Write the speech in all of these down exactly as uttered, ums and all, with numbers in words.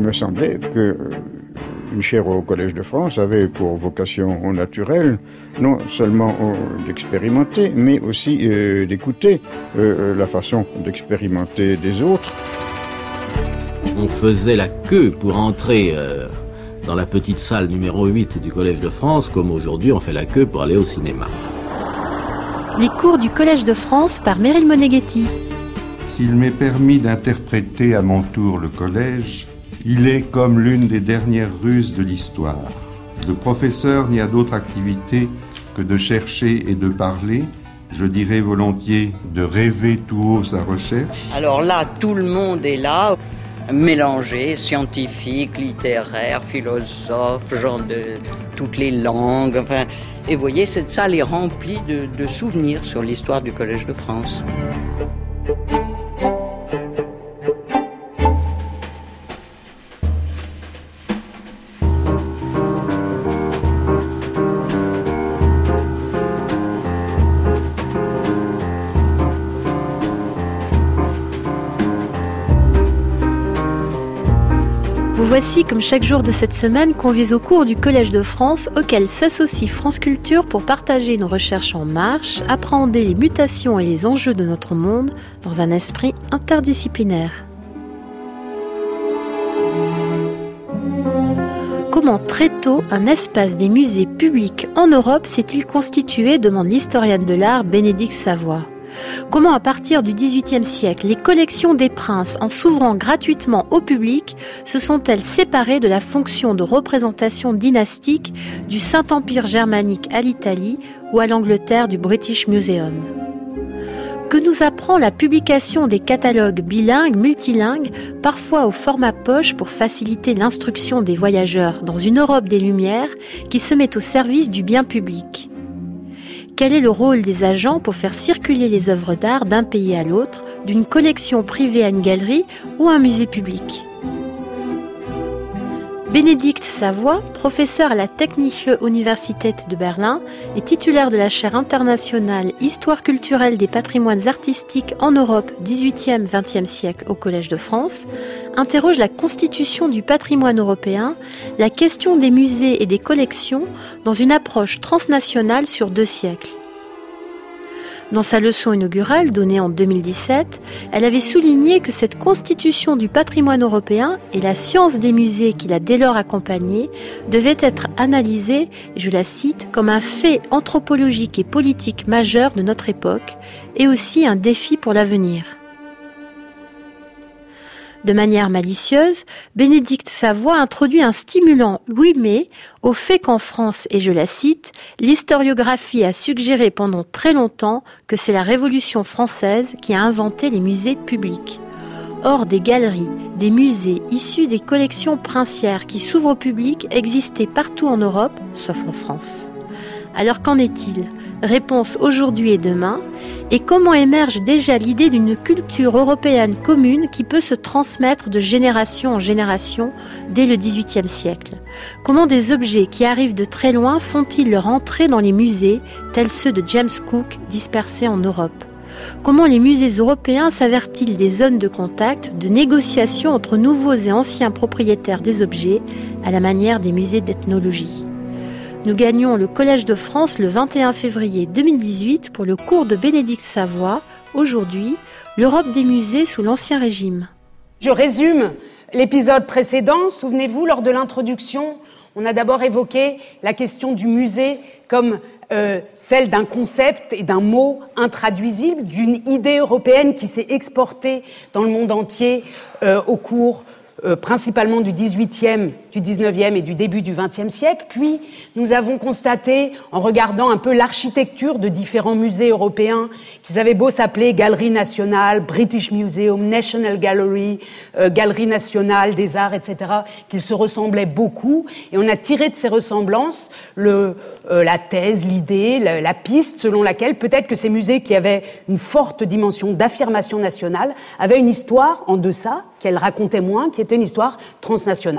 me semblait que euh, une chaire au Collège de France avait pour vocation naturelle non seulement euh, d'expérimenter, mais aussi euh, d'écouter euh, la façon d'expérimenter des autres. On faisait la queue pour entrer euh, dans la petite salle numéro huit du Collège de France, comme aujourd'hui on fait la queue pour aller au cinéma. Les cours du Collège de France par Meryl Moneghetti. S'il m'est permis d'interpréter à mon tour le collège, il est comme l'une des dernières ruses de l'histoire. Le professeur n'y a d'autre activité que de chercher et de parler, je dirais volontiers de rêver tout haut sa recherche. Alors là, tout le monde est là, mélangé, scientifique, littéraire, philosophe, gens de toutes les langues, enfin... Et vous voyez, cette salle est remplie de, de souvenirs sur l'histoire du Collège de France. Vous voici, comme chaque jour de cette semaine, conviés au cours du Collège de France, auquel s'associe France Culture pour partager nos recherches en marche, appréhender les mutations et les enjeux de notre monde dans un esprit interdisciplinaire. Comment très tôt un espace des musées publics en Europe s'est-il constitué, demande l'historienne de l'art Bénédicte Savoie. Comment, à partir du dix-huitième siècle, les collections des princes, en s'ouvrant gratuitement au public, se sont-elles séparées de la fonction de représentation dynastique du Saint-Empire germanique à l'Italie ou à l'Angleterre du British Museum ? Que nous apprend la publication des catalogues bilingues, multilingues, parfois au format poche pour faciliter l'instruction des voyageurs dans une Europe des Lumières qui se met au service du bien public ? Quel est le rôle des agents pour faire circuler les œuvres d'art d'un pays à l'autre, d'une collection privée à une galerie ou à un musée public ? Bénédicte Savoie, professeure à la Technische Universität de Berlin et titulaire de la chaire internationale Histoire culturelle des patrimoines artistiques en Europe dix-huitième vingtième siècle au Collège de France, interroge la constitution du patrimoine européen, la question des musées et des collections dans une approche transnationale sur deux siècles. Dans sa leçon inaugurale donnée en deux mille dix-sept, elle avait souligné que cette constitution du patrimoine européen et la science des musées qui l'a dès lors accompagnée devaient être analysées, et je la cite, comme un fait anthropologique et politique majeur de notre époque et aussi un défi pour l'avenir. De manière malicieuse, Bénédicte Savoie introduit un stimulant oui mais au fait qu'en France, et je la cite, l'historiographie a suggéré pendant très longtemps que c'est la Révolution française qui a inventé les musées publics. Or, des galeries, des musées issus des collections princières qui s'ouvrent au public existaient partout en Europe, sauf en France. Alors qu'en est-il ? Réponse aujourd'hui et demain. Et comment émerge déjà l'idée d'une culture européenne commune qui peut se transmettre de génération en génération dès le dix-huitième siècle ? Comment des objets qui arrivent de très loin font-ils leur entrée dans les musées, tels ceux de James Cook dispersés en Europe ? Comment les musées européens s'avèrent-ils des zones de contact, de négociation entre nouveaux et anciens propriétaires des objets, à la manière des musées d'ethnologie ? Nous gagnons le Collège de France le vingt et un février deux mille dix-huit pour le cours de Bénédicte Savoie. Aujourd'hui, l'Europe des musées sous l'Ancien Régime. Je résume l'épisode précédent. Souvenez-vous, lors de l'introduction, on a d'abord évoqué la question du musée comme euh, celle d'un concept et d'un mot intraduisible, d'une idée européenne qui s'est exportée dans le monde entier euh, au cours Euh, principalement du dix-huitième, du dix-neuvième et du début du vingtième siècle. Puis, nous avons constaté, en regardant un peu l'architecture de différents musées européens, qu'ils avaient beau s'appeler Galerie nationale, British Museum, National Gallery, euh, Galerie nationale des arts, et cetera, qu'ils se ressemblaient beaucoup. Et on a tiré de ces ressemblances le, euh, la thèse, l'idée, la, la piste selon laquelle peut-être que ces musées qui avaient une forte dimension d'affirmation nationale avaient une histoire en deçà, qu'elle racontait moins, qui était une histoire transnationale.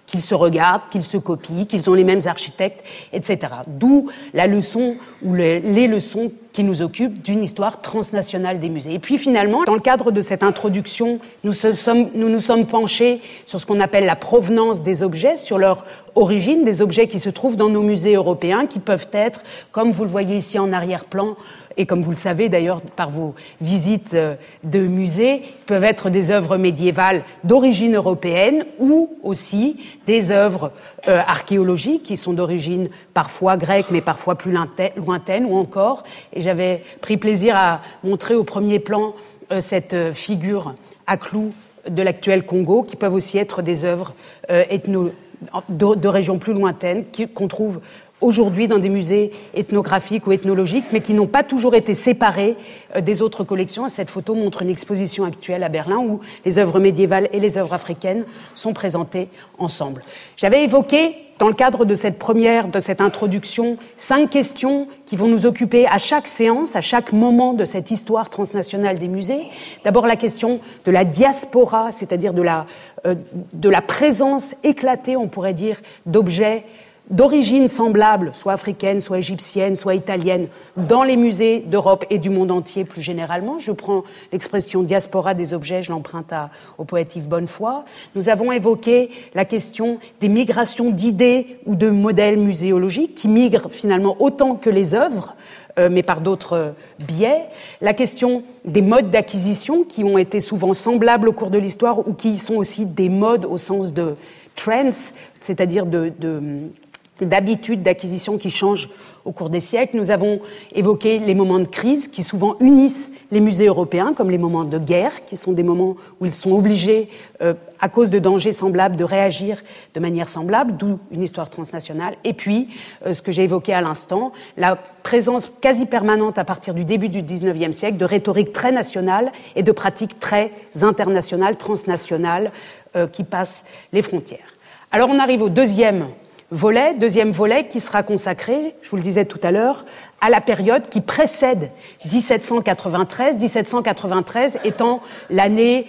qu'ils se regardent, qu'ils se copient, qu'ils ont les mêmes architectes, et cetera. D'où la leçon ou les, les leçons qui nous occupent d'une histoire transnationale des musées. Et puis finalement, dans le cadre de cette introduction, nous sommes, nous nous sommes penchés sur ce qu'on appelle la provenance des objets, sur leur origine, des objets qui se trouvent dans nos musées européens, qui peuvent être, comme vous le voyez ici en arrière-plan, et comme vous le savez d'ailleurs par vos visites de musées, peuvent être des œuvres médiévales d'origine européenne ou aussi des œuvres euh, archéologiques qui sont d'origine parfois grecque mais parfois plus lointaine, ou encore, et j'avais pris plaisir à montrer au premier plan euh, cette euh, figure à clous de l'actuel Congo, qui peuvent aussi être des œuvres euh, ethno, de, de régions plus lointaines qui, qu'on trouve aujourd'hui dans des musées ethnographiques ou ethnologiques, mais qui n'ont pas toujours été séparés euh, des autres collections. Cette photo montre une exposition actuelle à Berlin où les œuvres médiévales et les œuvres africaines sont présentées ensemble. J'avais évoqué, dans le cadre de cette première, de cette introduction, cinq questions qui vont nous occuper à chaque séance, à chaque moment de cette histoire transnationale des musées. D'abord la question de la diaspora, c'est-à-dire de la, euh, de la présence éclatée, on pourrait dire, d'objets d'origine semblable, soit africaine, soit égyptienne, soit italienne, dans les musées d'Europe et du monde entier plus généralement. Je prends l'expression diaspora des objets, je l'emprunte à, au poète Yves Bonnefoy. Nous avons évoqué la question des migrations d'idées ou de modèles muséologiques qui migrent finalement autant que les œuvres, euh, mais par d'autres euh, biais. La question des modes d'acquisition qui ont été souvent semblables au cours de l'histoire ou qui sont aussi des modes au sens de trends, c'est-à-dire de... de d'habitudes d'acquisition qui changent au cours des siècles. Nous avons évoqué les moments de crise qui souvent unissent les musées européens, comme les moments de guerre, qui sont des moments où ils sont obligés, euh, à cause de dangers semblables, de réagir de manière semblable, d'où une histoire transnationale. Et puis, euh, ce que j'ai évoqué à l'instant, la présence quasi permanente à partir du début du dix-neuvième siècle de rhétorique très nationale et de pratiques très internationales, transnationales, euh, qui passent les frontières. Alors on arrive au deuxième volet, deuxième volet qui sera consacré, je vous le disais tout à l'heure, à la période qui précède dix-sept cent quatre-vingt-treize, dix-sept cent quatre-vingt-treize étant l'année,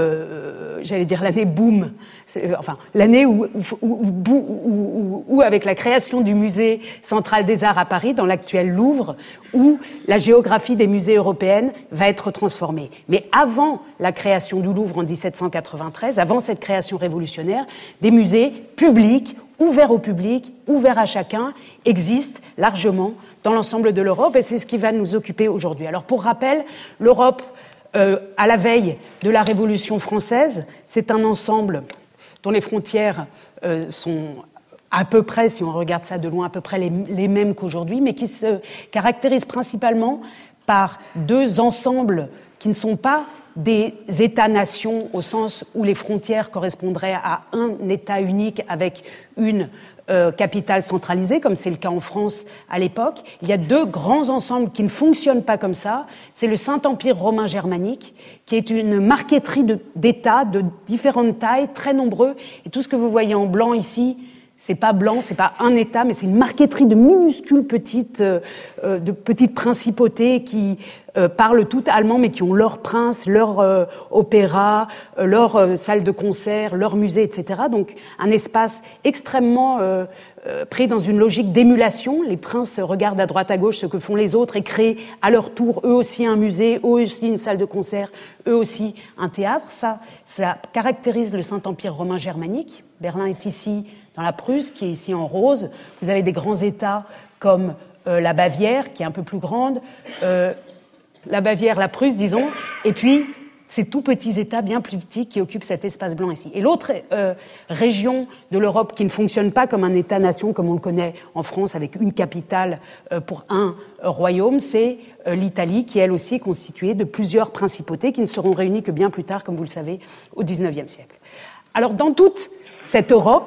euh, j'allais dire l'année boom, c'est, enfin l'année où, où, où, où, où, avec la création du musée central des arts à Paris, dans l'actuel Louvre, où la géographie des musées européennes va être transformée. Mais avant la création du Louvre en dix-sept cent quatre-vingt-treize, avant cette création révolutionnaire, des musées publics, ouverts au public, ouverts à chacun, existent largement dans l'ensemble de l'Europe, et c'est ce qui va nous occuper aujourd'hui. Alors pour rappel, l'Europe, euh, à la veille de la Révolution française, c'est un ensemble dont les frontières euh, sont à peu près, si on regarde ça de loin, à peu près les, les mêmes qu'aujourd'hui, mais qui se caractérise principalement par deux ensembles qui ne sont pas des États-nations au sens où les frontières correspondraient à un État unique avec une euh, capitale centralisée, comme c'est le cas en France à l'époque. Il y a deux grands ensembles qui ne fonctionnent pas comme ça. C'est le Saint-Empire romain germanique, qui est une marqueterie de, d'États de différentes tailles, très nombreux. Et tout ce que vous voyez en blanc ici, c'est pas blanc, c'est pas un État, mais c'est une marqueterie de minuscules petites, euh, de petites principautés qui euh, parlent toutes allemand, mais qui ont leur prince, leur euh, opéra, euh, leur euh, salle de concert, leur musée, et cetera. Donc un espace extrêmement euh, euh, pris dans une logique d'émulation. Les princes regardent à droite à gauche ce que font les autres et créent à leur tour eux aussi un musée, eux aussi une salle de concert, eux aussi un théâtre. Ça, ça caractérise le Saint-Empire romain germanique. Berlin est ici dans la Prusse, qui est ici en rose. Vous avez des grands États comme euh, la Bavière, qui est un peu plus grande, euh, la Bavière, la Prusse, disons, et puis ces tout petits États bien plus petits qui occupent cet espace blanc ici. Et l'autre euh, région de l'Europe qui ne fonctionne pas comme un État-nation, comme on le connaît en France, avec une capitale euh, pour un euh, royaume, c'est euh, l'Italie, qui elle aussi est constituée de plusieurs principautés qui ne seront réunies que bien plus tard, comme vous le savez, au dix-neuvième siècle. Alors dans toute cette Europe,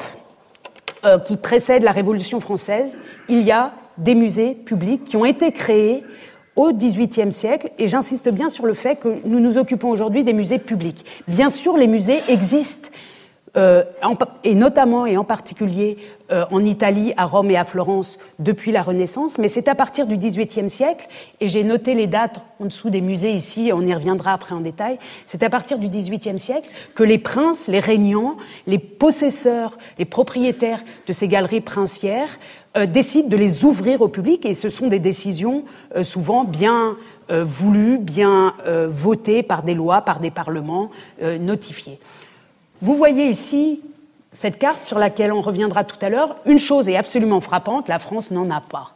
Euh, qui précède la Révolution française, il y a des musées publics qui ont été créés au dix-huitième siècle, et j'insiste bien sur le fait que nous nous occupons aujourd'hui des musées publics. Bien sûr, les musées existent euh, en, et notamment et en particulier euh, en Italie, à Rome et à Florence, depuis la Renaissance, mais c'est à partir du dix-huitième siècle, et j'ai noté les dates en dessous des musées ici, on y reviendra après en détail, c'est à partir du dix-huitième siècle que les princes, les régnants, les possesseurs, les propriétaires de ces galeries princières euh, décident de les ouvrir au public, et ce sont des décisions euh, souvent bien euh, voulues, bien euh, votées par des lois, par des parlements euh, notifiés. Vous voyez ici cette carte sur laquelle on reviendra tout à l'heure. Une chose est absolument frappante, la France n'en a pas.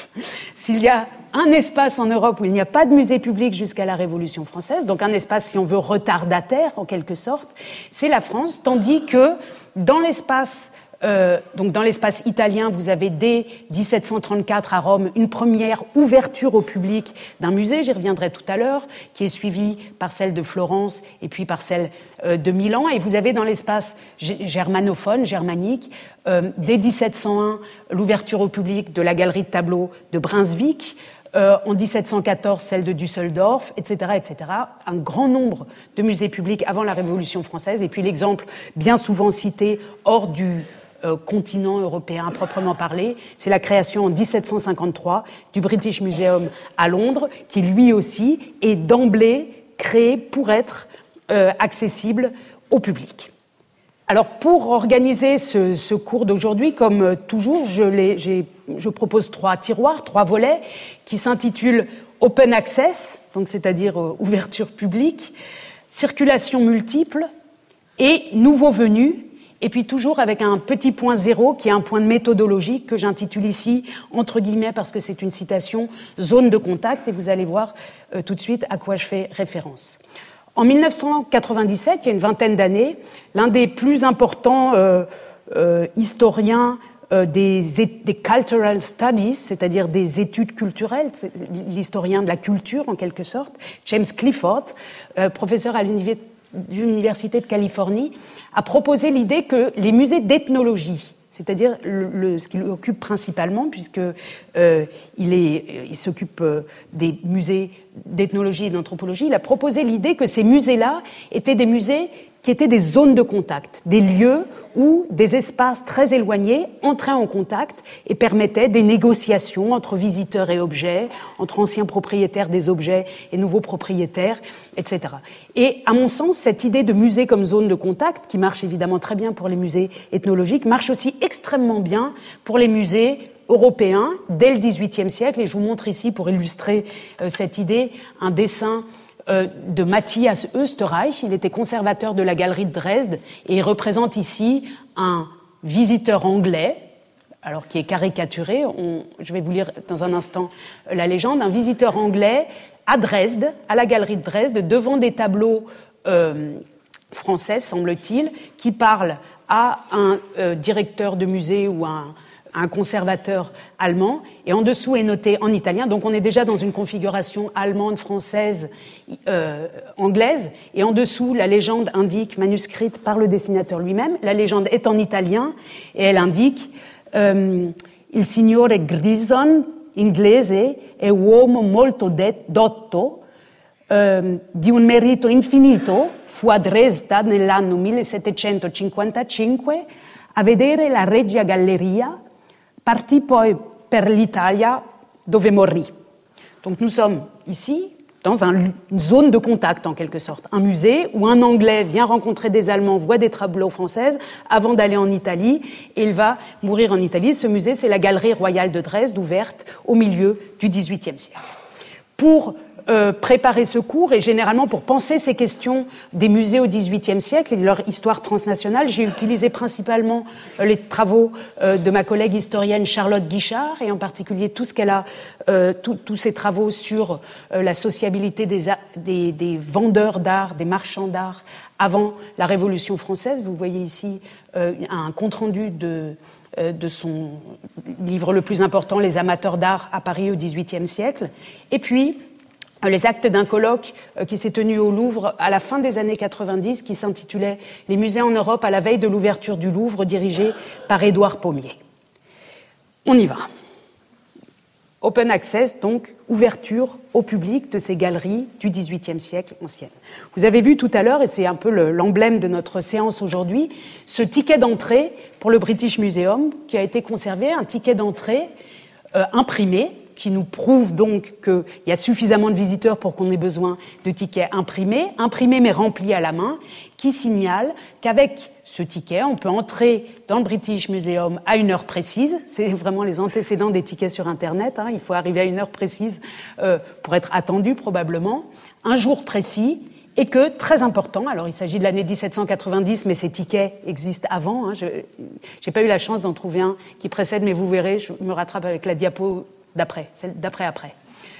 S'il y a un espace en Europe où il n'y a pas de musée public jusqu'à la Révolution française, donc un espace, si on veut, retardataire en quelque sorte, c'est la France, tandis que dans l'espace Euh, donc dans l'espace italien, vous avez dès dix-sept cent trente-quatre à Rome une première ouverture au public d'un musée, j'y reviendrai tout à l'heure, qui est suivie par celle de Florence et puis par celle euh, de Milan. Et vous avez dans l'espace germanophone, germanique, euh, dès dix-sept cent un, l'ouverture au public de la galerie de tableaux de Brunswick, Euh, en dix-sept cent quatorze, celle de Düsseldorf, et cetera, et cetera. Un grand nombre de musées publics avant la Révolution française. Et puis l'exemple bien souvent cité hors du euh, continent européen proprement parlé, c'est la création en dix-sept cent cinquante-trois du British Museum à Londres, qui lui aussi est d'emblée créé pour être euh, accessible au public. Alors, pour organiser ce, ce cours d'aujourd'hui, comme toujours, je, l'ai, j'ai, je propose trois tiroirs, trois volets, qui s'intitulent Open Access, donc c'est-à-dire euh, ouverture publique, circulation multiple et nouveaux venus, et puis toujours avec un petit point zéro, qui est un point de méthodologie que j'intitule ici, entre guillemets, parce que c'est une citation, zone de contact, et vous allez voir euh, tout de suite à quoi je fais référence. En mille neuf cent quatre-vingt-dix-sept, il y a une vingtaine d'années, l'un des plus importants euh, euh, historiens euh, des, des cultural studies, c'est-à-dire des études culturelles, c'est l'historien de la culture en quelque sorte, James Clifford, euh, professeur à l'Université de Californie, a proposé l'idée que les musées d'ethnologie, c'est-à-dire le, le, ce qu'il occupe principalement, puisque euh, il, est, il s'occupe euh, des musées d'ethnologie et d'anthropologie, il a proposé l'idée que ces musées-là étaient des musées qui étaient des zones de contact, des lieux où des espaces très éloignés entraient en contact et permettaient des négociations entre visiteurs et objets, entre anciens propriétaires des objets et nouveaux propriétaires, et cetera. Et à mon sens, cette idée de musée comme zone de contact, qui marche évidemment très bien pour les musées ethnologiques, marche aussi extrêmement bien pour les musées européens dès le dix-huitième siècle. Et je vous montre ici, pour illustrer euh, cette idée, un dessin Euh, de Matthias Österreich. Il était conservateur de la galerie de Dresde et il représente ici un visiteur anglais, alors qui est caricaturé. On, je vais vous lire dans un instant la légende. Un visiteur anglais à Dresde, à la galerie de Dresde, devant des tableaux euh, français, semble-t-il, qui parlent à un euh, directeur de musée ou un un conservateur allemand, et en dessous est noté en italien, donc on est déjà dans une configuration allemande, française, euh, anglaise, et en dessous, la légende indique, manuscrite par le dessinateur lui-même, la légende est en italien, et elle indique euh, « Il signore Grison, inglese, è uomo molto det- dotto, Uh, di un merito infinito, fu a Dresda nell'anno millesettecentocinquantacinque a vedere la Regia Galleria, parti poi per l'Italia, dove morì. » Donc nous sommes ici dans un, une zone de contact en quelque sorte, un musée où un Anglais vient rencontrer des Allemands, voit des tableaux françaises avant d'aller en Italie, et il va mourir en Italie. Ce musée, c'est la Galerie Royale de Dresde, ouverte au milieu du dix-huitième siècle. Pour Euh, préparer ce cours et généralement pour penser ces questions des musées au dix-huitième siècle et de leur histoire transnationale, j'ai utilisé principalement euh, les travaux euh, de ma collègue historienne Charlotte Guichard et en particulier tout ce qu'elle a, euh, tous ses travaux sur euh, la sociabilité des, des, des vendeurs d'art, des marchands d'art avant la Révolution française. Vous voyez ici euh, un compte-rendu de de son livre le plus important, Les amateurs d'art à Paris au dix-huitième siècle. Et puis, les actes d'un colloque qui s'est tenu au Louvre à la fin des années quatre-vingt-dix, qui s'intitulait « Les musées en Europe à la veille de l'ouverture du Louvre », dirigé par Édouard Pommier. On y va. Open access, donc ouverture au public de ces galeries du dix-huitième siècle anciennes. Vous avez vu tout à l'heure, et c'est un peu le, l'emblème de notre séance aujourd'hui, ce ticket d'entrée pour le British Museum qui a été conservé, un ticket d'entrée euh, imprimé, qui nous prouve donc qu'il y a suffisamment de visiteurs pour qu'on ait besoin de tickets imprimés, imprimés mais remplis à la main, qui signale qu'avec ce ticket, on peut entrer dans le British Museum à une heure précise. C'est vraiment les antécédents des tickets sur Internet. Hein. Il faut arriver à une heure précise euh, pour être attendu probablement, un jour précis, et que, très important, alors il s'agit de l'année dix-sept cent quatre-vingt-dix, mais ces tickets existent avant. Hein. Je n'ai pas eu la chance d'en trouver un qui précède, mais vous verrez, je me rattrape avec la diapo d'après, celle d'après-après.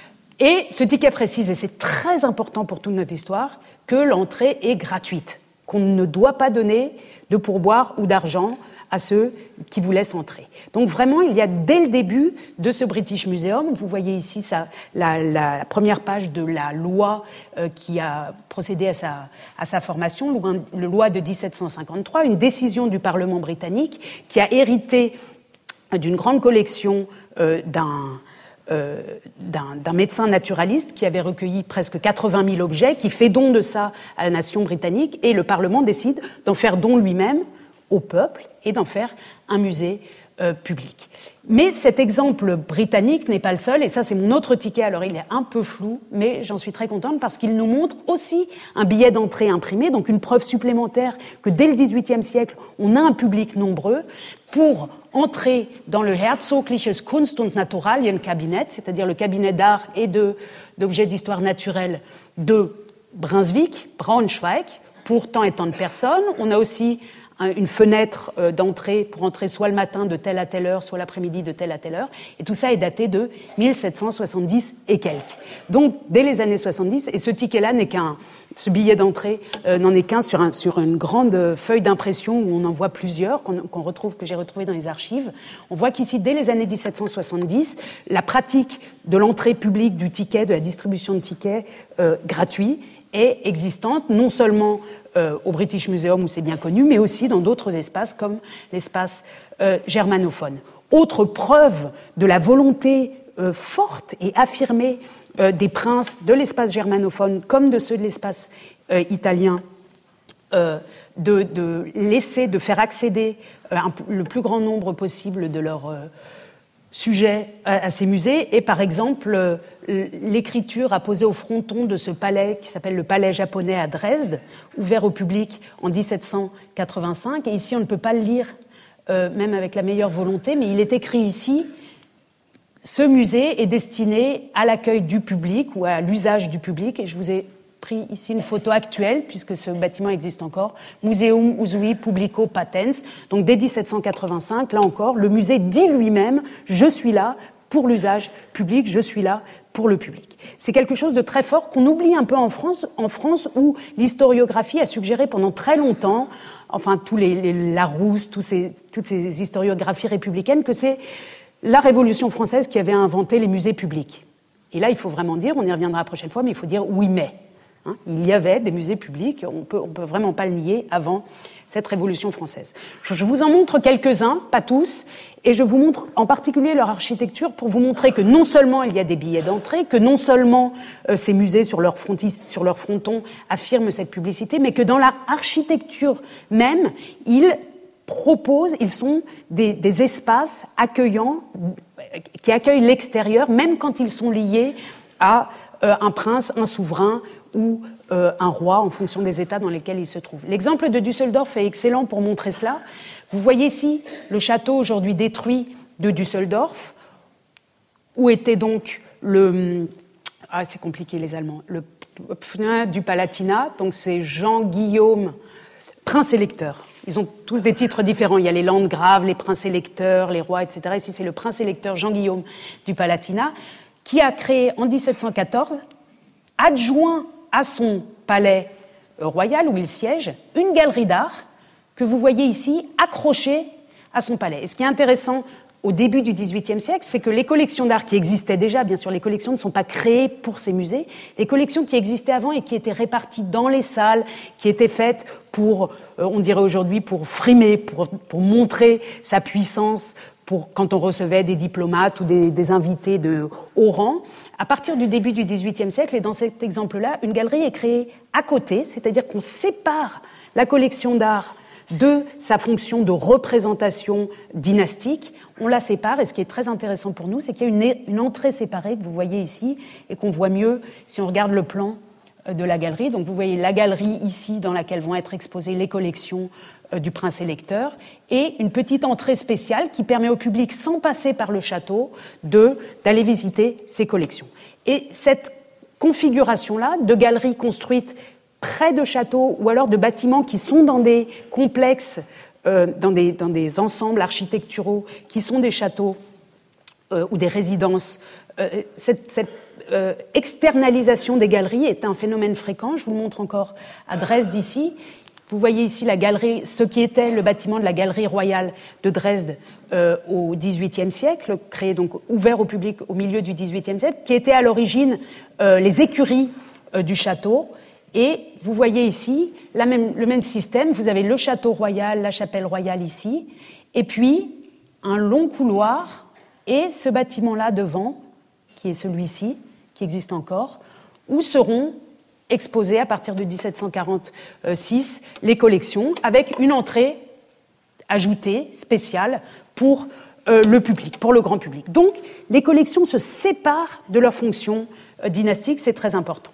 Et ce ticket précise, et c'est très important pour toute notre histoire, que l'entrée est gratuite, qu'on ne doit pas donner de pourboire ou d'argent à ceux qui vous laissent entrer. Donc vraiment, il y a dès le début de ce British Museum, vous voyez ici ça, la, la première page de la loi euh, qui a procédé à sa, à sa formation, loi, la loi de dix-sept cent cinquante-trois, une décision du Parlement britannique qui a hérité d'une grande collection euh, d'un, euh, d'un, d'un médecin naturaliste qui avait recueilli presque quatre-vingt mille objets, qui fait don de ça à la nation britannique, et le Parlement décide d'en faire don lui-même au peuple et d'en faire un musée euh, public. Mais cet exemple britannique n'est pas le seul, et ça c'est mon autre ticket, alors il est un peu flou, mais j'en suis très contente parce qu'il nous montre aussi un billet d'entrée imprimé, donc une preuve supplémentaire que dès le dix-huitième siècle, on a un public nombreux pour entrer dans le Herzogliches Kunst- und Naturalienkabinett, c'est-à-dire le cabinet d'art et de, d'objets d'histoire naturelle de Brunswick, Braunschweig, pour tant et tant de personnes. On a aussi une fenêtre d'entrée pour entrer soit le matin de telle à telle heure, soit l'après-midi de telle à telle heure. Et tout ça est daté de mille sept cent soixante-dix et quelques. Donc, dès les années soixante-dix, et ce ticket-là n'est qu'un, ce billet d'entrée euh, n'en est qu'un sur, un, sur une grande feuille d'impression où on en voit plusieurs, qu'on, qu'on retrouve, que j'ai retrouvé dans les archives. On voit qu'ici, dès les années dix-sept cent soixante-dix, la pratique de l'entrée publique du ticket, de la distribution de tickets euh, gratuits, est existante, non seulement euh, au British Museum où c'est bien connu, mais aussi dans d'autres espaces comme l'espace euh, germanophone. Autre preuve de la volonté euh, forte et affirmée euh, des princes de l'espace germanophone comme de ceux de l'espace euh, italien euh, de, de laisser, de faire accéder euh, un, le plus grand nombre possible de leurs euh, sujets à, à ces musées, et par exemple euh, l'écriture apposée au fronton de ce palais qui s'appelle le palais japonais à Dresde, ouvert au public en dix-sept cent quatre-vingt-cinq. Et ici, on ne peut pas le lire, euh, même avec la meilleure volonté, mais il est écrit ici « Ce musée est destiné à l'accueil du public ou à l'usage du public ». Et je vous ai pris ici une photo actuelle, puisque ce bâtiment existe encore, Museum Usui Publico Patens. Donc dès dix-sept cent quatre-vingt-cinq, là encore, le musée dit lui-même « Je suis là pour l'usage public, je suis là pour le public ». C'est quelque chose de très fort qu'on oublie un peu en France, en France où l'historiographie a suggéré pendant très longtemps, enfin tous les, les Larousse, tous ces, toutes ces historiographies républicaines, que c'est la Révolution française qui avait inventé les musées publics. Et là, il faut vraiment dire, on y reviendra la prochaine fois, mais il faut dire oui mais. Hein, il y avait des musées publics, on peut, on peut vraiment pas le nier, avant cette Révolution française. Je vous en montre quelques-uns, pas tous, et je vous montre en particulier leur architecture pour vous montrer que non seulement il y a des billets d'entrée, que non seulement euh, ces musées sur leur, frontis, sur leur fronton affirment cette publicité, mais que dans leur architecture même, ils proposent, ils sont des, des espaces accueillants, qui accueillent l'extérieur, même quand ils sont liés à euh, un prince, un souverain ou euh, un roi, en fonction des états dans lesquels il se trouve. L'exemple de Düsseldorf est excellent pour montrer cela. Vous voyez ici le château aujourd'hui détruit de Düsseldorf, où était donc le... Ah, c'est compliqué les Allemands. Le Pfneu du Palatinat, donc c'est Jean-Guillaume, prince électeur. Ils ont tous des titres différents. Il y a les landgraves, les princes électeurs, les rois, et cetera. Ici, c'est le prince électeur Jean-Guillaume du Palatinat, qui a créé en dix-sept cent quatorze, adjoint à son palais royal où il siège, une galerie d'art que vous voyez ici accrochée à son palais. Et ce qui est intéressant au début du dix-huitième siècle, c'est que les collections d'art qui existaient déjà, bien sûr, les collections ne sont pas créées pour ces musées, les collections qui existaient avant et qui étaient réparties dans les salles, qui étaient faites pour, euh, on dirait aujourd'hui, pour frimer, pour, pour montrer sa puissance, pour, quand on recevait des diplomates ou des, des invités de haut rang. À partir du début du dix-huitième siècle, et dans cet exemple-là, une galerie est créée à côté, c'est-à-dire qu'on sépare la collection d'art de sa fonction de représentation dynastique. On la sépare, et ce qui est très intéressant pour nous, c'est qu'il y a une, une entrée séparée que vous voyez ici, et qu'on voit mieux si on regarde le plan de la galerie. Donc vous voyez la galerie ici, dans laquelle vont être exposées les collections du prince électeur, et une petite entrée spéciale qui permet au public, sans passer par le château, de, d'aller visiter ces collections. Et cette configuration-là, de galeries construites près de châteaux, ou alors de bâtiments qui sont dans des complexes, euh, dans, des, dans des ensembles architecturaux, qui sont des châteaux euh, ou des résidences, euh, cette, cette euh, externalisation des galeries est un phénomène fréquent. Je vous le montre encore à Dresde ici. Vous voyez ici la galerie, ce qui était le bâtiment de la Galerie royale de Dresde euh, au dix-huitième siècle, créé donc ouvert au public au milieu du dix-huitième siècle, qui était à l'origine euh, les écuries euh, du château. Et vous voyez ici la même, le même système. Vous avez le château royal, la chapelle royale ici, et puis un long couloir et ce bâtiment-là devant, qui est celui-ci, qui existe encore, où seront exposées à partir de dix-sept cent quarante-six les collections, avec une entrée ajoutée, spéciale, pour euh, le public, pour le grand public. Donc, les collections se séparent de leur fonction euh, dynastique, c'est très important.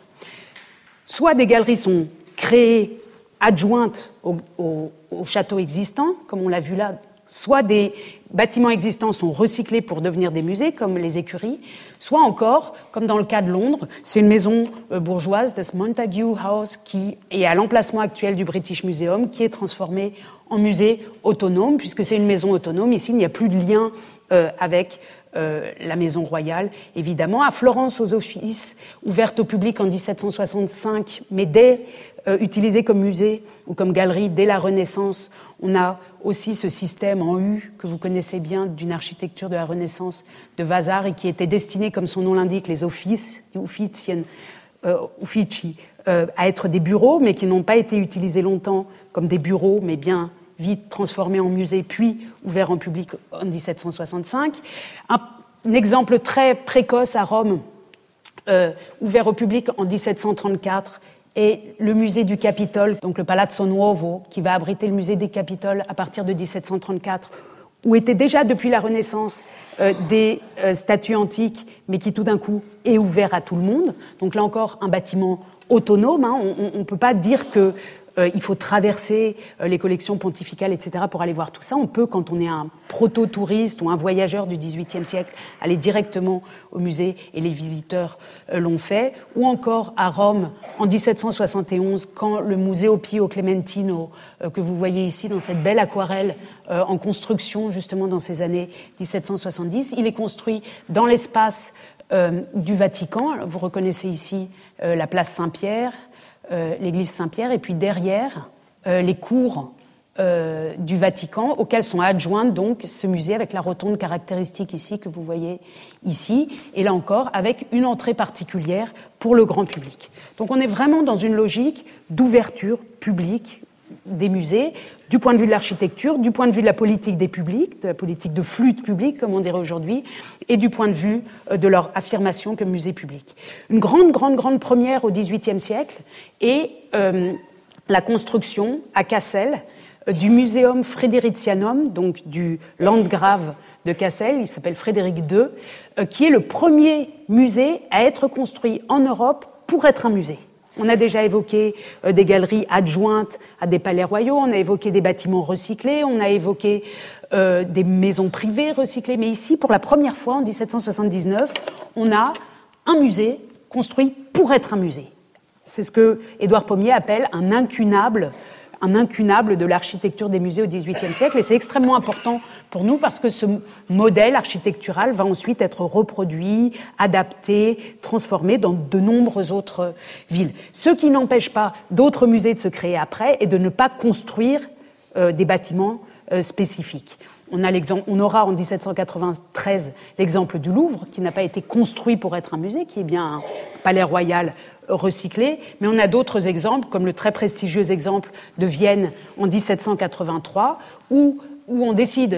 Soit des galeries sont créées adjointes au, au, au château existant, comme on l'a vu là, soit des bâtiments existants sont recyclés pour devenir des musées, comme les écuries, soit encore, comme dans le cas de Londres, c'est une maison euh, bourgeoise, das Montague House, qui est à l'emplacement actuel du British Museum, qui est transformée en musée autonome, puisque c'est une maison autonome. Ici, il n'y a plus de lien euh, avec euh, la maison royale, évidemment. À Florence, aux Offices, ouverte au public en dix-sept cent soixante-cinq, mais dès euh, utilisée comme musée ou comme galerie dès la Renaissance, on a aussi ce système en U que vous connaissez bien d'une architecture de la Renaissance de Vasari et qui était destiné, comme son nom l'indique, les offices, Uffizien, euh, Uffici, euh, à être des bureaux, mais qui n'ont pas été utilisés longtemps comme des bureaux, mais bien vite transformés en musée, puis ouverts en public en dix-sept cent soixante-cinq. Un, un exemple très précoce à Rome, euh, ouvert au public en dix-sept cent trente-quatre, et le musée du Capitole, donc le Palazzo Nuovo, qui va abriter le musée des Capitoles à partir de dix-sept cent trente-quatre, où étaient déjà depuis la Renaissance euh, des euh, statues antiques, mais qui tout d'un coup est ouvert à tout le monde. Donc là encore, un bâtiment autonome. Hein. On ne peut pas dire que Euh, il faut traverser euh, les collections pontificales, et cetera pour aller voir tout ça. On peut, quand on est un proto-touriste ou un voyageur du dix-huitième siècle, aller directement au musée, et les visiteurs euh, l'ont fait. Ou encore à Rome, en dix-sept cent soixante et onze, quand le Museo Pio Clementino, euh, que vous voyez ici dans cette belle aquarelle euh, en construction justement dans ces années dix-sept cent soixante-dix, il est construit dans l'espace euh, du Vatican. Vous reconnaissez ici euh, la place Saint-Pierre, Euh, l'église Saint-Pierre, et puis derrière, euh, les cours euh, du Vatican, auxquels sont adjointes donc ce musée avec la rotonde caractéristique ici, que vous voyez ici, et là encore, avec une entrée particulière pour le grand public. Donc on est vraiment dans une logique d'ouverture publique des musées, du point de vue de l'architecture, du point de vue de la politique des publics, de la politique de flux de public, comme on dirait aujourd'hui, et du point de vue de leur affirmation comme musée public. Une grande, grande, grande première au dix-huitième siècle est euh, la construction à Cassel euh, du Museum Friderizianum, donc du Landgrave de Cassel, il s'appelle Frédéric deux, euh, qui est le premier musée à être construit en Europe pour être un musée. On a déjà évoqué euh, des galeries adjointes à des palais royaux, on a évoqué des bâtiments recyclés, on a évoqué euh, des maisons privées recyclées, mais ici, pour la première fois, en dix-sept cent soixante-dix-neuf, on a un musée construit pour être un musée. C'est ce que Édouard Pommier appelle un incunable, un incunable de l'architecture des musées au dix-huitième siècle, et c'est extrêmement important pour nous parce que ce modèle architectural va ensuite être reproduit, adapté, transformé dans de nombreuses autres villes. Ce qui n'empêche pas d'autres musées de se créer après et de ne pas construire euh, des bâtiments euh, spécifiques. On, a l'exemple, on aura en dix-sept cent quatre-vingt-treize l'exemple du Louvre, qui n'a pas été construit pour être un musée, qui est bien un palais royal recyclé, mais on a d'autres exemples, comme le très prestigieux exemple de Vienne en dix-sept cent quatre-vingt-trois, où, où on décide,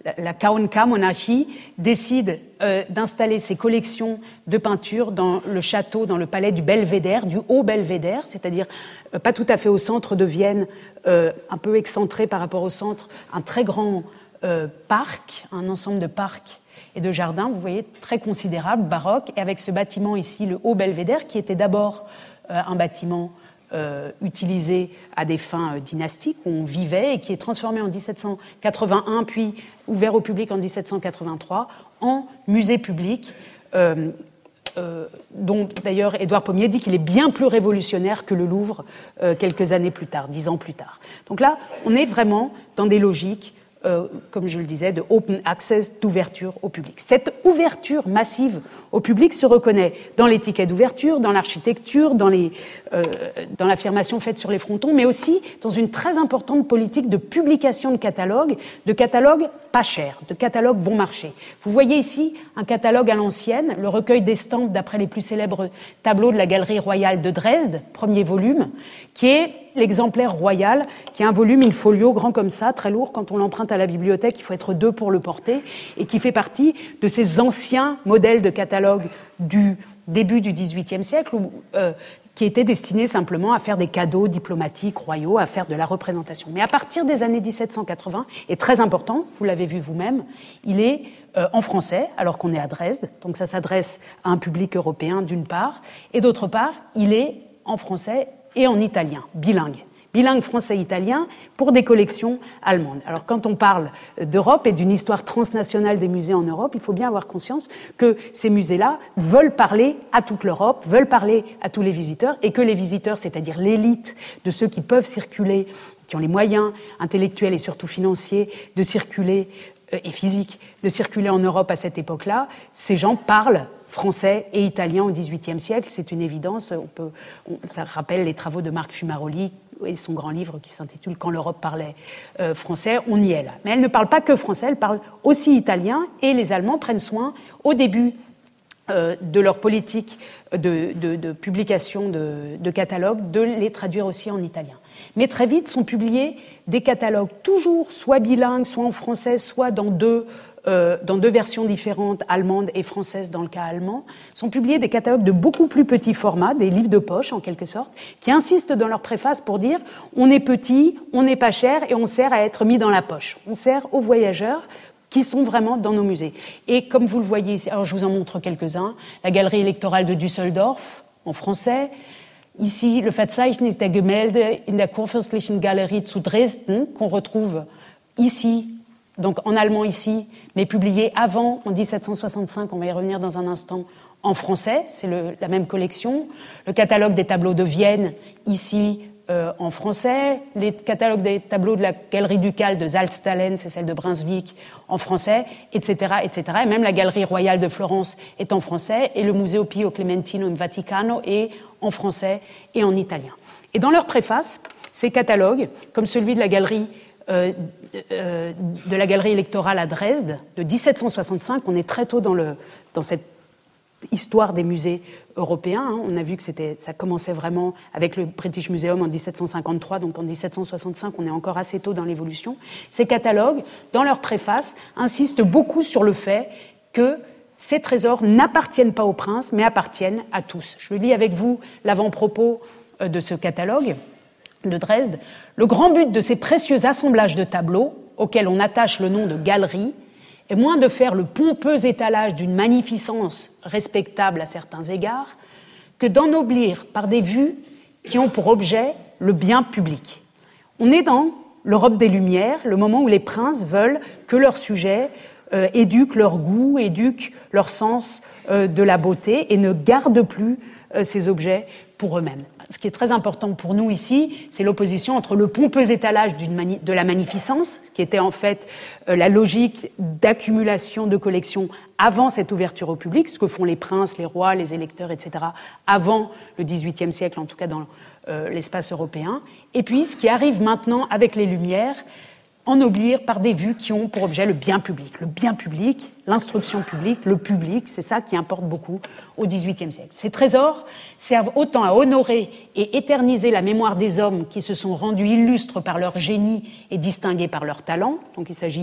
la, la Kaonka-monarchie décide euh, d'installer ses collections de peintures dans le château, dans le palais du Belvédère, du Haut Belvédère, c'est-à-dire euh, pas tout à fait au centre de Vienne, euh, un peu excentré par rapport au centre, un très grand euh, parc, un ensemble de parcs et de jardins, vous voyez, très considérable, baroque, et avec ce bâtiment ici, le Haut Belvédère, qui était d'abord euh, un bâtiment euh, utilisé à des fins euh, dynastiques, où on vivait, et qui est transformé en dix-sept cent quatre-vingt-un, puis ouvert au public en dix-sept cent quatre-vingt-trois, en musée public, euh, euh, dont d'ailleurs Édouard Pommier dit qu'il est bien plus révolutionnaire que le Louvre euh, quelques années plus tard, dix ans plus tard. Donc là, on est vraiment dans des logiques Euh, comme je le disais, de open access, d'ouverture au public. Cette ouverture massive au public se reconnaît dans l'étiquette d'ouverture, dans l'architecture, dans, les, euh, dans l'affirmation faite sur les frontons, mais aussi dans une très importante politique de publication de catalogues, de catalogues pas chers, de catalogues bon marché. Vous voyez ici un catalogue à l'ancienne, le recueil d'estampes d'après les plus célèbres tableaux de la Galerie royale de Dresde, premier volume, qui est l'exemplaire royal, qui est un volume in folio grand comme ça, très lourd. Quand on l'emprunte à la bibliothèque, il faut être deux pour le porter, et qui fait partie de ces anciens modèles de catalogue du début du dix-huitième siècle, où, euh, qui étaient destinés simplement à faire des cadeaux diplomatiques, royaux, à faire de la représentation. Mais à partir des années dix-sept cent quatre-vingts, et très important, vous l'avez vu vous-même, il est euh, en français, alors qu'on est à Dresde, donc ça s'adresse à un public européen d'une part, et d'autre part, il est en français et en italien, bilingue. Bilingue français-italien pour des collections allemandes. Alors quand on parle d'Europe et d'une histoire transnationale des musées en Europe, il faut bien avoir conscience que ces musées-là veulent parler à toute l'Europe, veulent parler à tous les visiteurs, et que les visiteurs, c'est-à-dire l'élite de ceux qui peuvent circuler, qui ont les moyens intellectuels et surtout financiers de circuler, euh, et physiques, de circuler en Europe à cette époque-là, ces gens parlent français et italien au dix-huitième siècle, c'est une évidence. On peut, on, ça rappelle les travaux de Marc Fumaroli et son grand livre qui s'intitule « Quand l'Europe parlait euh, français », on y est là. Mais elle ne parle pas que français, elle parle aussi italien, et les Allemands prennent soin, au début euh, de leur politique de, de, de publication de, de catalogues, de les traduire aussi en italien. Mais très vite sont publiés des catalogues toujours soit bilingues, soit en français, soit dans deux Euh, dans deux versions différentes, allemande et française dans le cas allemand, sont publiés des catalogues de beaucoup plus petit format, des livres de poche en quelque sorte, qui insistent dans leur préface pour dire on est petit, on n'est pas cher et on sert à être mis dans la poche. On sert aux voyageurs qui sont vraiment dans nos musées. Et comme vous le voyez ici, alors je vous en montre quelques-uns, la galerie électorale de Düsseldorf en français, ici le Verzeichnis der Gemälde in der Kurfürstlichen Galerie zu Dresden, qu'on retrouve ici, donc en allemand ici, mais publié avant, en dix-sept cent soixante-cinq, on va y revenir dans un instant, en français, c'est le, la même collection. Le catalogue des tableaux de Vienne, ici, euh, en français. Les catalogues des tableaux de la Galerie ducale de Salzstellen, c'est celle de Brunswick, en français, et cetera, et cetera. Et même la Galerie royale de Florence est en français, et le Museo Pio Clementino in Vaticano est en français et en italien. Et dans leur préface, ces catalogues, comme celui de la Galerie Euh, euh, de la galerie électorale à Dresde, de dix-sept cent soixante-cinq, on est très tôt dans, le, dans cette histoire des musées européens. Hein. On a vu que c'était, ça commençait vraiment avec le British Museum en dix-sept cent cinquante-trois, donc en dix-sept cent soixante-cinq, on est encore assez tôt dans l'évolution. Ces catalogues, dans leur préface, insistent beaucoup sur le fait que ces trésors n'appartiennent pas aux princes, mais appartiennent à tous. Je lis avec vous l'avant-propos de ce catalogue de Dresde. Le grand but de ces précieux assemblages de tableaux, auxquels on attache le nom de galerie, est moins de faire le pompeux étalage d'une magnificence respectable à certains égards, que d'ennoblir par des vues qui ont pour objet le bien public. On est dans l'Europe des Lumières, le moment où les princes veulent que leurs sujets euh, éduquent leur goût, éduquent leur sens euh, de la beauté et ne gardent plus euh, ces objets pour eux-mêmes. Ce qui est très important pour nous ici, c'est l'opposition entre le pompeux étalage d'une mani- de la magnificence, ce qui était en fait euh, la logique d'accumulation de collections avant cette ouverture au public, ce que font les princes, les rois, les électeurs, et cetera, avant le dix-huitième siècle, en tout cas dans euh, l'espace européen, et puis ce qui arrive maintenant avec les Lumières, ennoblir par des vues qui ont pour objet le bien public. Le bien public, l'instruction publique, le public, c'est ça qui importe beaucoup au dix-huitième siècle. Ces trésors servent autant à honorer et éterniser la mémoire des hommes qui se sont rendus illustres par leur génie et distingués par leur talent. Donc il s'agit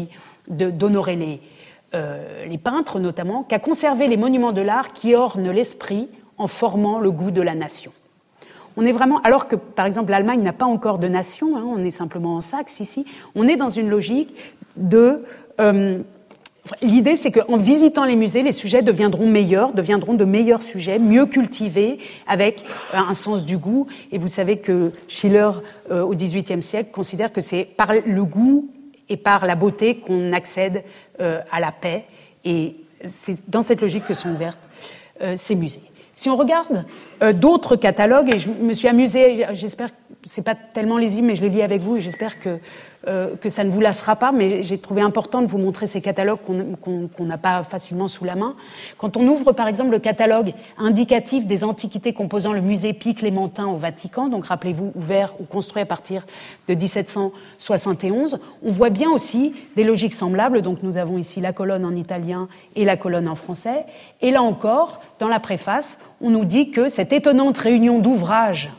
de, d'honorer les, euh, les peintres notamment, qu'à conserver les monuments de l'art qui ornent l'esprit en formant le goût de la nation. On est vraiment, alors que par exemple l'Allemagne n'a pas encore de nation, hein, on est simplement en Saxe ici, on est dans une logique de... Euh, l'idée c'est qu'en visitant les musées, les sujets deviendront meilleurs, deviendront de meilleurs sujets, mieux cultivés, avec un sens du goût. Et vous savez que Schiller, euh, au dix-huitième siècle, considère que c'est par le goût et par la beauté qu'on accède euh, à la paix. Et c'est dans cette logique que sont ouvertes euh, ces musées. Si on regarde euh, d'autres catalogues, et je me suis amusée, j'espère que c'est pas tellement lisible, mais je le lis avec vous, et j'espère que, euh, que ça ne vous lassera pas, mais j'ai trouvé important de vous montrer ces catalogues qu'on qu'on, qu'on n'a pas facilement sous la main. Quand on ouvre, par exemple, le catalogue indicatif des antiquités composant le musée Pie Clémentin au Vatican, donc rappelez-vous, ouvert ou construit à partir de dix-sept cent soixante et onze, on voit bien aussi des logiques semblables. Donc nous avons ici la colonne en italien et la colonne en français. Et là encore, dans la préface, on nous dit que cette étonnante réunion d'ouvrages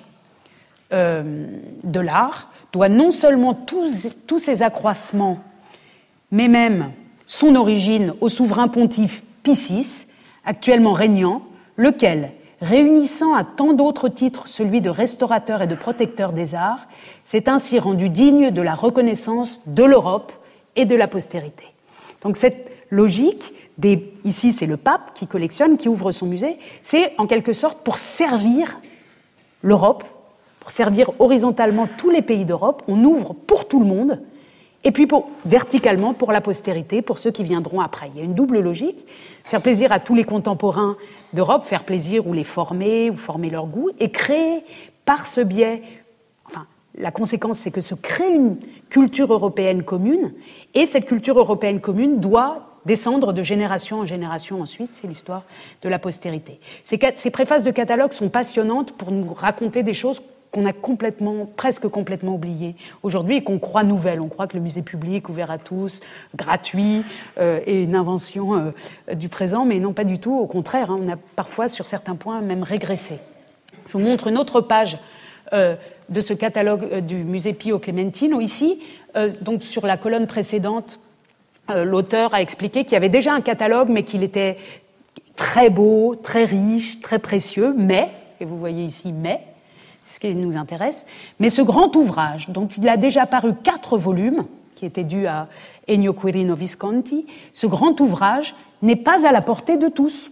euh, de l'art doit non seulement tous, tous ses accroissements, mais même son origine au souverain pontife Pie six, actuellement régnant, lequel, réunissant à tant d'autres titres celui de restaurateur et de protecteur des arts, s'est ainsi rendu digne de la reconnaissance de l'Europe et de la postérité. Donc cette logique, des, ici c'est le pape qui collectionne, qui ouvre son musée, c'est en quelque sorte pour servir l'Europe, pour servir horizontalement tous les pays d'Europe, on ouvre pour tout le monde, et puis pour, verticalement pour la postérité, pour ceux qui viendront après. Il y a une double logique, faire plaisir à tous les contemporains d'Europe, faire plaisir ou les former, ou former leur goût, et créer par ce biais, enfin, la conséquence c'est que se crée une culture européenne commune, et cette culture européenne commune doit descendre de génération en génération ensuite, c'est l'histoire de la postérité. Ces, ces préfaces de catalogue sont passionnantes pour nous raconter des choses qu'on a complètement, presque complètement oubliées aujourd'hui et qu'on croit nouvelles. On croit que le musée public, ouvert à tous, gratuit, euh, est une invention euh, du présent, mais non, pas du tout. Au contraire, hein, on a parfois, sur certains points, même régressé. Je vous montre une autre page euh, de ce catalogue euh, du musée Pio Clementino. Ici, euh, donc sur la colonne précédente, euh, l'auteur a expliqué qu'il y avait déjà un catalogue, mais qu'il était très beau, très riche, très précieux, mais, et vous voyez ici, mais, ce qui nous intéresse, mais ce grand ouvrage, dont il a déjà paru quatre volumes, qui était dû à Ennio Quirino Visconti, ce grand ouvrage n'est pas à la portée de tous,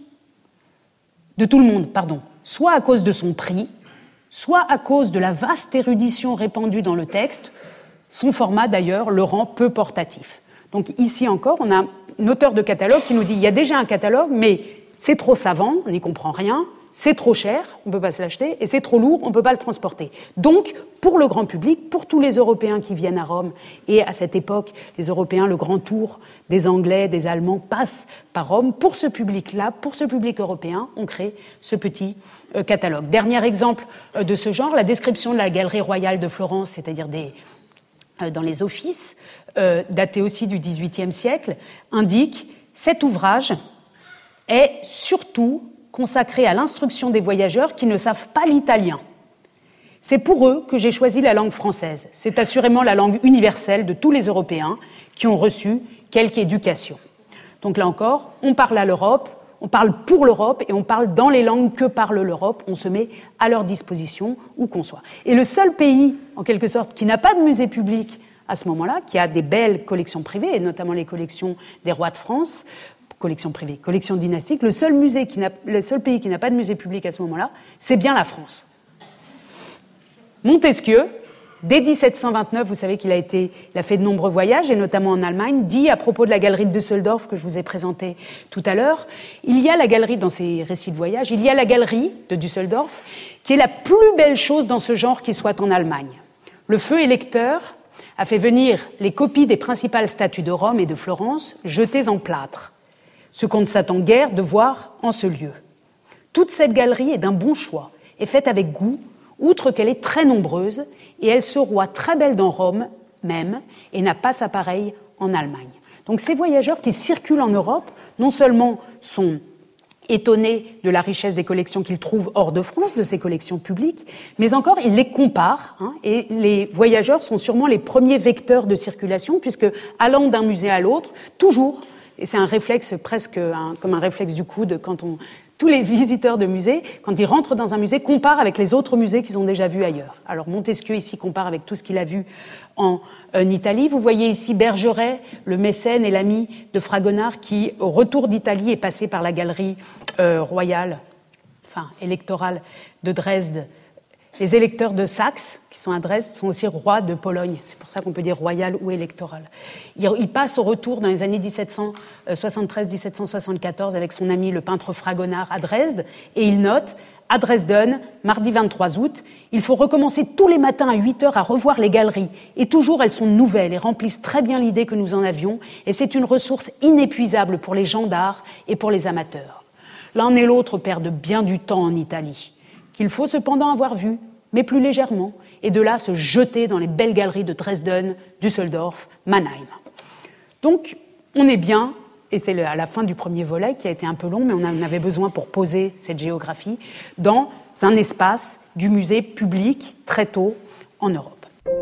de tout le monde, pardon, soit à cause de son prix, soit à cause de la vaste érudition répandue dans le texte, son format d'ailleurs le rend peu portatif. Donc ici encore, on a un auteur de catalogue qui nous dit il y a déjà un catalogue, mais c'est trop savant, on n'y comprend rien, c'est trop cher, on ne peut pas se l'acheter, et c'est trop lourd, on ne peut pas le transporter. Donc, pour le grand public, pour tous les Européens qui viennent à Rome, et à cette époque, les Européens, le grand tour des Anglais, des Allemands, passe par Rome, pour ce public-là, pour ce public européen, on crée ce petit euh, catalogue. Dernier exemple euh, de ce genre, la description de la Galerie royale de Florence, c'est-à-dire des, euh, dans les offices, euh, daté aussi du dix-huitième siècle, indique « Cet ouvrage est surtout consacré à l'instruction des voyageurs qui ne savent pas l'italien. C'est pour eux que j'ai choisi la langue française. C'est assurément la langue universelle de tous les Européens qui ont reçu quelque éducation. » Donc là encore, on parle à l'Europe, on parle pour l'Europe et on parle dans les langues que parle l'Europe. On se met à leur disposition où qu'on soit. Et le seul pays, en quelque sorte, qui n'a pas de musée public à ce moment-là, qui a des belles collections privées, et notamment les collections des rois de France, collection privée, collection dynastique, le seul, musée qui n'a, le seul pays qui n'a pas de musée public à ce moment-là, c'est bien la France. Montesquieu, dès dix-sept cent vingt-neuf, vous savez qu'il a, été, il a fait de nombreux voyages, et notamment en Allemagne, dit à propos de la galerie de Düsseldorf que je vous ai présentée tout à l'heure, il y a la galerie, dans ses récits de voyage, il y a la galerie de Düsseldorf, qui est la plus belle chose dans ce genre qui soit en Allemagne. Le feu électeur a fait venir les copies des principales statues de Rome et de Florence jetées en plâtre, ce qu'on ne s'attend guère de voir en ce lieu. Toute cette galerie est d'un bon choix, est faite avec goût, outre qu'elle est très nombreuse, et elle se voit très belle dans Rome même, et n'a pas sa pareille en Allemagne. Donc ces voyageurs qui circulent en Europe, non seulement sont étonné de la richesse des collections qu'il trouve hors de France, de ses collections publiques, mais encore, il les compare, hein, et les voyageurs sont sûrement les premiers vecteurs de circulation, puisque allant d'un musée à l'autre, toujours, et c'est un réflexe presque un, comme un réflexe du coude, quand on, tous les visiteurs de musées, quand ils rentrent dans un musée, comparent avec les autres musées qu'ils ont déjà vus ailleurs. Alors Montesquieu ici compare avec tout ce qu'il a vu en, en Italie. Vous voyez ici Bergeret, le mécène et l'ami de Fragonard, qui, au retour d'Italie, est passé par la galerie euh, royale, enfin électorale de Dresde. Les électeurs de Saxe, qui sont à Dresde, sont aussi rois de Pologne. C'est pour ça qu'on peut dire royal ou électoral. Il, il passe au retour dans les années dix-sept cent soixante-treize à dix-sept cent soixante-quatorze avec son ami le peintre Fragonard à Dresde, et il note, à Dresden, mardi vingt-trois août, il faut recommencer tous les matins à huit heures à revoir les galeries, et toujours elles sont nouvelles et remplissent très bien l'idée que nous en avions, et c'est une ressource inépuisable pour les gens d'art et pour les amateurs. L'un et l'autre perdent bien du temps en Italie, qu'il faut cependant avoir vu, mais plus légèrement, et de là se jeter dans les belles galeries de Dresden, Düsseldorf, Mannheim. Donc, on est bien, et c'est à la fin du premier volet, qui a été un peu long, mais on en avait besoin pour poser cette géographie, dans un espace du musée public très tôt en Europe.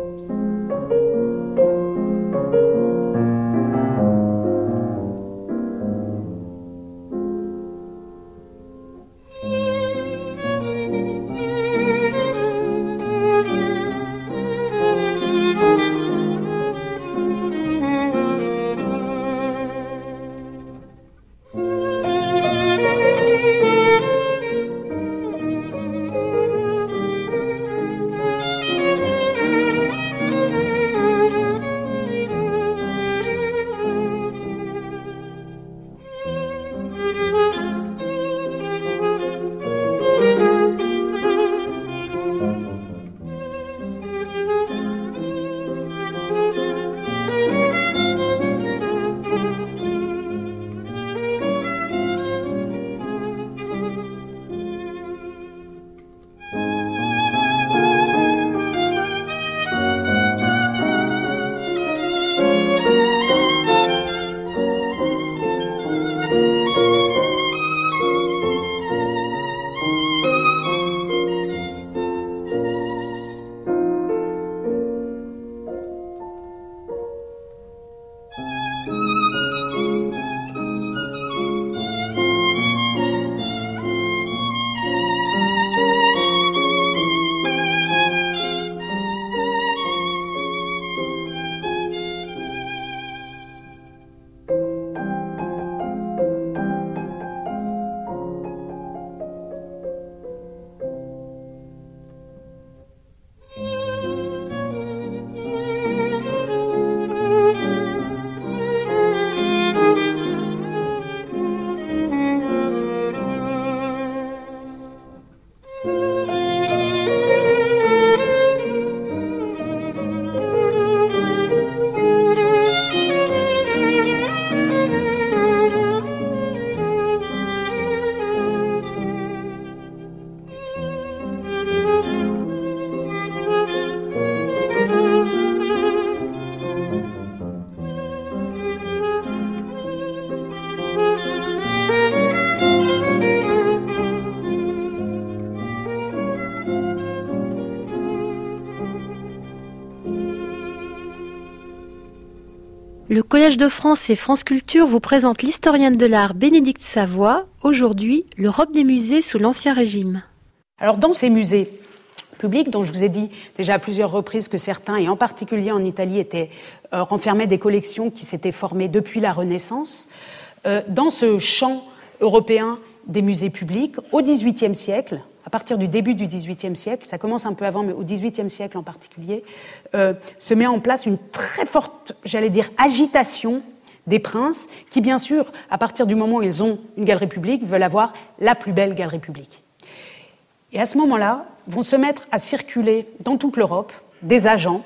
Le Collège de France et France Culture vous présente l'historienne de l'art Bénédicte Savoie, aujourd'hui l'Europe des musées sous l'Ancien Régime. Alors dans ces musées publics, dont je vous ai dit déjà à plusieurs reprises que certains, et en particulier en Italie, étaient, euh, renfermaient des collections qui s'étaient formées depuis la Renaissance, euh, dans ce champ européen des musées publics, au dix-huitième siècle, à partir du début du dix-huitième siècle, ça commence un peu avant, mais au dix-huitième siècle en particulier, euh, se met en place une très forte, j'allais dire, agitation des princes, qui bien sûr, à partir du moment où ils ont une galerie publique, veulent avoir la plus belle galerie publique. Et à ce moment-là, vont se mettre à circuler dans toute l'Europe des agents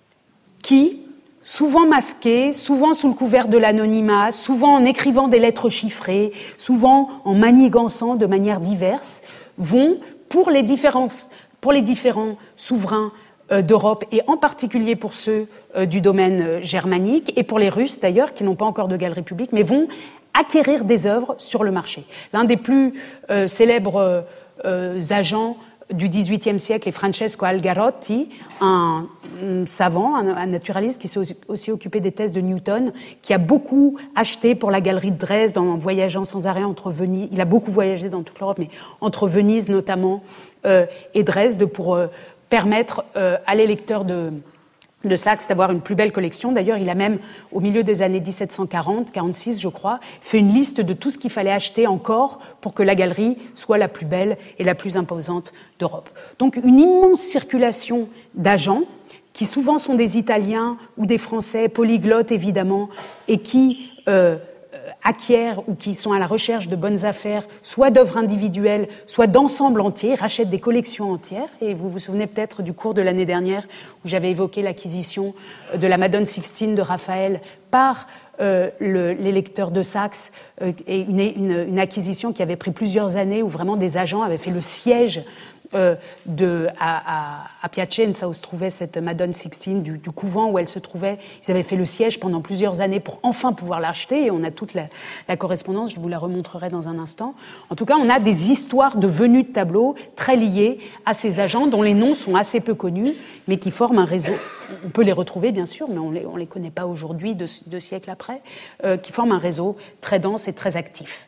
qui, souvent masqués, souvent sous le couvert de l'anonymat, souvent en écrivant des lettres chiffrées, souvent en manigançant de manière diverse, vont, pour les différents, pour les différents souverains euh, d'Europe, et en particulier pour ceux euh, du domaine euh, germanique, et pour les Russes d'ailleurs, qui n'ont pas encore de galerie publique, mais vont acquérir des œuvres sur le marché. L'un des plus euh, célèbres euh, agents du dix-huitième siècle est Francesco Algarotti, un, un savant, un, un naturaliste qui s'est aussi, aussi occupé des thèses de Newton, qui a beaucoup acheté pour la galerie de Dresde en voyageant sans arrêt entre Venise. Il a beaucoup voyagé dans toute l'Europe, mais entre Venise notamment euh, et Dresde pour euh, permettre euh, à les lecteurs de de Saxe d'avoir une plus belle collection. D'ailleurs, il a même, au milieu des années dix-sept cent quarante, quarante-six, je crois, fait une liste de tout ce qu'il fallait acheter encore pour que la galerie soit la plus belle et la plus imposante d'Europe. Donc, une immense circulation d'agents, qui souvent sont des Italiens ou des Français, polyglottes évidemment, et qui euh, acquièrent ou qui sont à la recherche de bonnes affaires, soit d'œuvres individuelles, soit d'ensembles entiers, rachètent des collections entières. Et vous vous souvenez peut-être du cours de l'année dernière où j'avais évoqué l'acquisition de la Madone Sixtine de Raphaël par euh, le, les lecteurs de Saxe, euh, et une, une, une acquisition qui avait pris plusieurs années où vraiment des agents avaient fait le siège Euh, de, à, à, à Piacenza où se trouvait cette Madone Sixtine, du, du couvent où elle se trouvait. Ils avaient fait le siège pendant plusieurs années pour enfin pouvoir l'acheter, et on a toute la, la correspondance, je vous la remontrerai dans un instant. En tout cas, on a des histoires de venues de tableaux très liées à ces agents dont les noms sont assez peu connus, mais qui forment un réseau. On peut les retrouver, bien sûr, mais on les, on les connaît pas aujourd'hui, deux, deux siècles après, euh, qui forment un réseau très dense et très actif.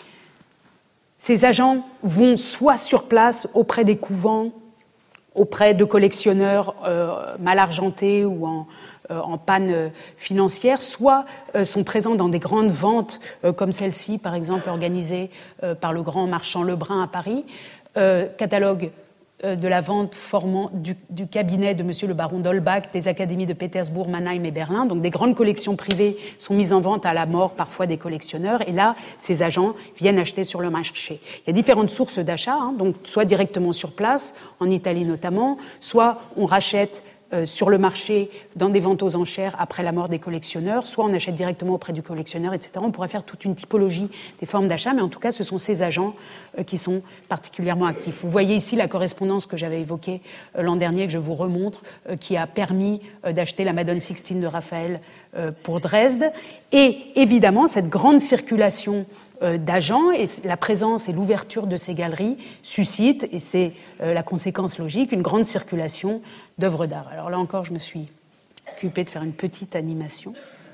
Ces agents vont soit sur place auprès des couvents, auprès de collectionneurs euh, mal argentés ou en, euh, en panne euh, financière, soit euh, sont présents dans des grandes ventes euh, comme celle-ci, par exemple, organisée euh, par le grand marchand Lebrun à Paris, euh, catalogue euh, de la vente formant du, du cabinet de monsieur le baron d'Holbach, des académies de Pétersbourg, Mannheim et Berlin. Donc des grandes collections privées sont mises en vente à la mort parfois des collectionneurs, et là, ces agents viennent acheter sur le marché. Il y a différentes sources d'achat, hein, donc soit directement sur place, en Italie notamment, soit on rachète euh, sur le marché dans des ventes aux enchères après la mort des collectionneurs, soit on achète directement auprès du collectionneur, et cetera. On pourrait faire toute une typologie des formes d'achat, mais en tout cas, ce sont ces agents euh, qui sont particulièrement actifs. Vous voyez ici la correspondance que j'avais évoquée euh, l'an dernier, que je vous remontre, euh, qui a permis euh, d'acheter la Madone Sixtine de Raphaël euh, pour Dresde. Et évidemment, cette grande circulation euh, d'agents et la présence et l'ouverture de ces galeries suscite, et c'est euh, la conséquence logique, une grande circulation d'œuvres d'art. Alors là encore, je me suis occupée de faire une petite animation.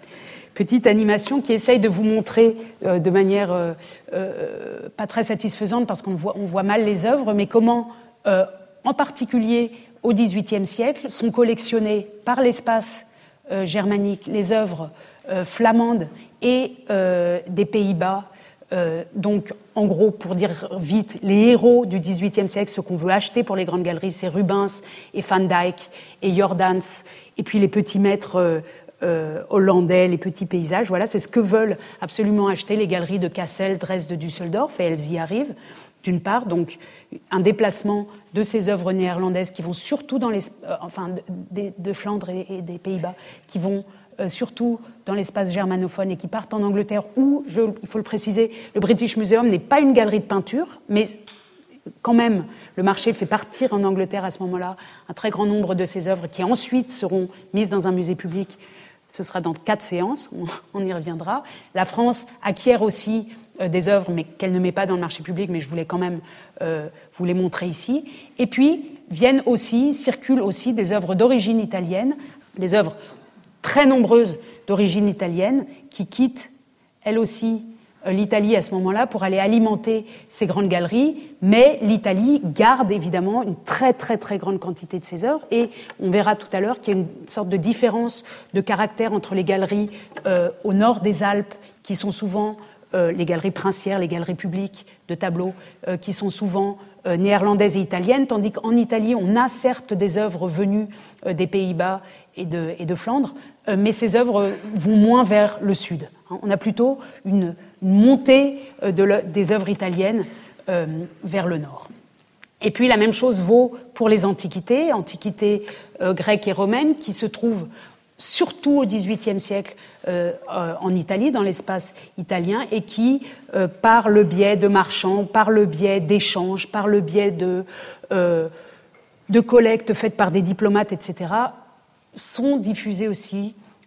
Petite animation qui essaye de vous montrer euh, de manière euh, euh, pas très satisfaisante, parce qu'on voit, on voit mal les œuvres, mais comment, euh, en particulier au dix-huitième siècle, sont collectionnées par l'espace euh, germanique les œuvres euh, flamandes et euh, des Pays-Bas. Euh, donc, en gros, pour dire vite, les héros du dix-huitième siècle, ce qu'on veut acheter pour les grandes galeries, c'est Rubens et Van Dyck et Jordans, et puis les petits maîtres euh, euh, hollandais, les petits paysages. Voilà, c'est ce que veulent absolument acheter les galeries de Kassel, Dresde, Düsseldorf, et elles y arrivent, d'une part. Donc, un déplacement de ces œuvres néerlandaises qui vont surtout dans les, euh, enfin, de, de, de Flandre et, et des Pays-Bas, qui vont Euh, surtout dans l'espace germanophone et qui partent en Angleterre, où, je, il faut le préciser, le British Museum n'est pas une galerie de peinture, mais quand même, le marché fait partir en Angleterre à ce moment-là un très grand nombre de ces œuvres qui ensuite seront mises dans un musée public. Ce sera dans quatre séances, on, on y reviendra. La France acquiert aussi euh, des œuvres, mais qu'elle ne met pas dans le marché public, mais je voulais quand même euh, vous les montrer ici. Et puis, viennent aussi, circulent aussi des œuvres d'origine italienne, des œuvres très nombreuses d'origine italienne, qui quittent, elles aussi, l'Italie à ce moment-là pour aller alimenter ces grandes galeries, mais l'Italie garde évidemment une très très très grande quantité de ces œuvres, et on verra tout à l'heure qu'il y a une sorte de différence de caractère entre les galeries euh, au nord des Alpes, qui sont souvent euh, les galeries princières, les galeries publiques de tableaux, euh, qui sont souvent euh, néerlandaises et italiennes, tandis qu'en Italie, on a certes des œuvres venues euh, des Pays-Bas et de, et de Flandre, euh, mais ces œuvres vont moins vers le sud. Hein. On a plutôt une, une montée euh, de le, des œuvres italiennes euh, vers le nord. Et puis la même chose vaut pour les antiquités, antiquités euh, grecques et romaines, qui se trouvent surtout au dix-huitième siècle euh, euh, en Italie, dans l'espace italien, et qui, euh, par le biais de marchands, par le biais d'échanges, par le biais de, euh, de collectes faites par des diplomates, et cetera, sont diffusés aussi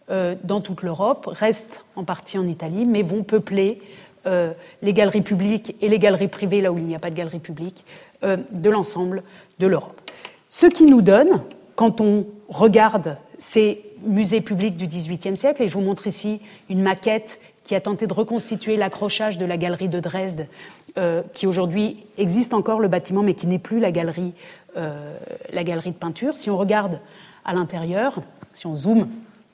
euh, dans toute l'Europe, restent en partie en Italie, mais vont peupler euh, les galeries publiques et les galeries privées, là où il n'y a pas de galerie publique, euh, de l'ensemble de l'Europe. Ce qui nous donne, quand on regarde ces musées publics du dix-huitième siècle, et je vous montre ici une maquette qui a tenté de reconstituer l'accrochage de la galerie de Dresde, euh, qui aujourd'hui existe encore le bâtiment, mais qui n'est plus la galerie, euh, la galerie de peinture. Si on regarde à l'intérieur, si on zoome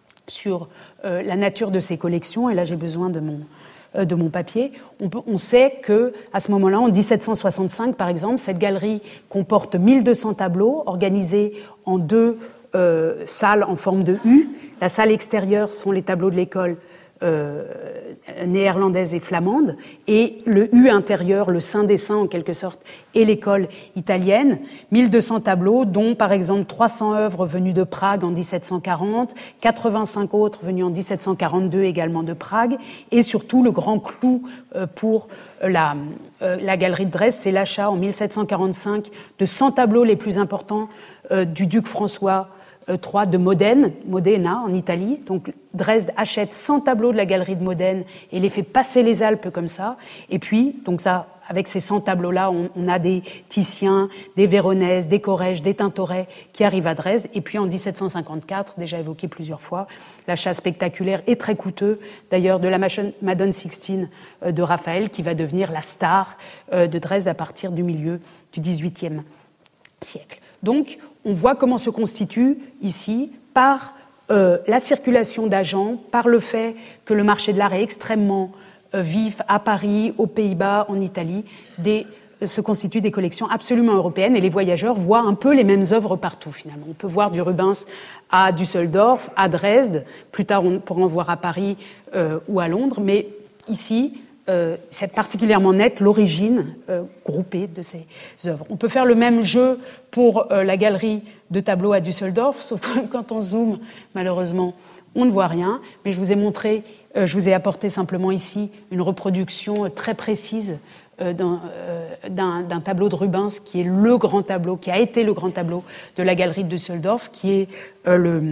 sur euh, la nature de ces collections, et là j'ai besoin de mon, euh, de mon papier, on, peut, on sait qu'à ce moment-là, en dix-sept cent soixante-cinq par exemple, cette galerie comporte mille deux cents tableaux organisés en deux euh, salles en forme de U. La salle extérieure sont les tableaux de l'école Euh, néerlandaise et flamande, et le U intérieur, le Saint des Saints en quelque sorte, et l'école italienne. mille deux cents tableaux, dont par exemple trois cents œuvres venues de Prague en dix-sept cent quarante, quatre-vingt-cinq autres venues en dix-sept cent quarante-deux également de Prague, et surtout le grand clou euh, pour la, euh, la galerie de Dresde, c'est l'achat en mille sept cent quarante-cinq de cent tableaux les plus importants euh, du duc François trois de Modène, Modena en Italie. Donc Dresde achète cent tableaux de la galerie de Modène et les fait passer les Alpes comme ça. Et puis, donc ça, avec ces cent tableaux-là, on, on a des Titiens, des Véronèse, des Corrèges, des Tintoret qui arrivent à Dresde. Et puis en dix-sept cent cinquante-quatre, déjà évoqué plusieurs fois, l'achat spectaculaire et très coûteux, d'ailleurs, de la Madone Sixtine de Raphaël, qui va devenir la star de Dresde à partir du milieu du dix-huitième siècle. Donc, on voit comment se constitue ici, par euh, la circulation d'agents, par le fait que le marché de l'art est extrêmement euh, vif à Paris, aux Pays-Bas, en Italie, des, euh, se constituent des collections absolument européennes, et les voyageurs voient un peu les mêmes œuvres partout, finalement. On peut voir du Rubens à Düsseldorf, à Dresde, plus tard on pourra en voir à Paris euh, ou à Londres, mais ici, Euh, c'est particulièrement net l'origine euh, groupée de ces œuvres. On peut faire le même jeu pour euh, la galerie de tableaux à Düsseldorf, sauf que quand on zoome, malheureusement, on ne voit rien. Mais je vous ai montré, euh, je vous ai apporté simplement ici une reproduction euh, très précise euh, d'un, euh, d'un, d'un tableau de Rubens, qui est le grand tableau, qui a été le grand tableau de la galerie de Düsseldorf, qui est euh, le,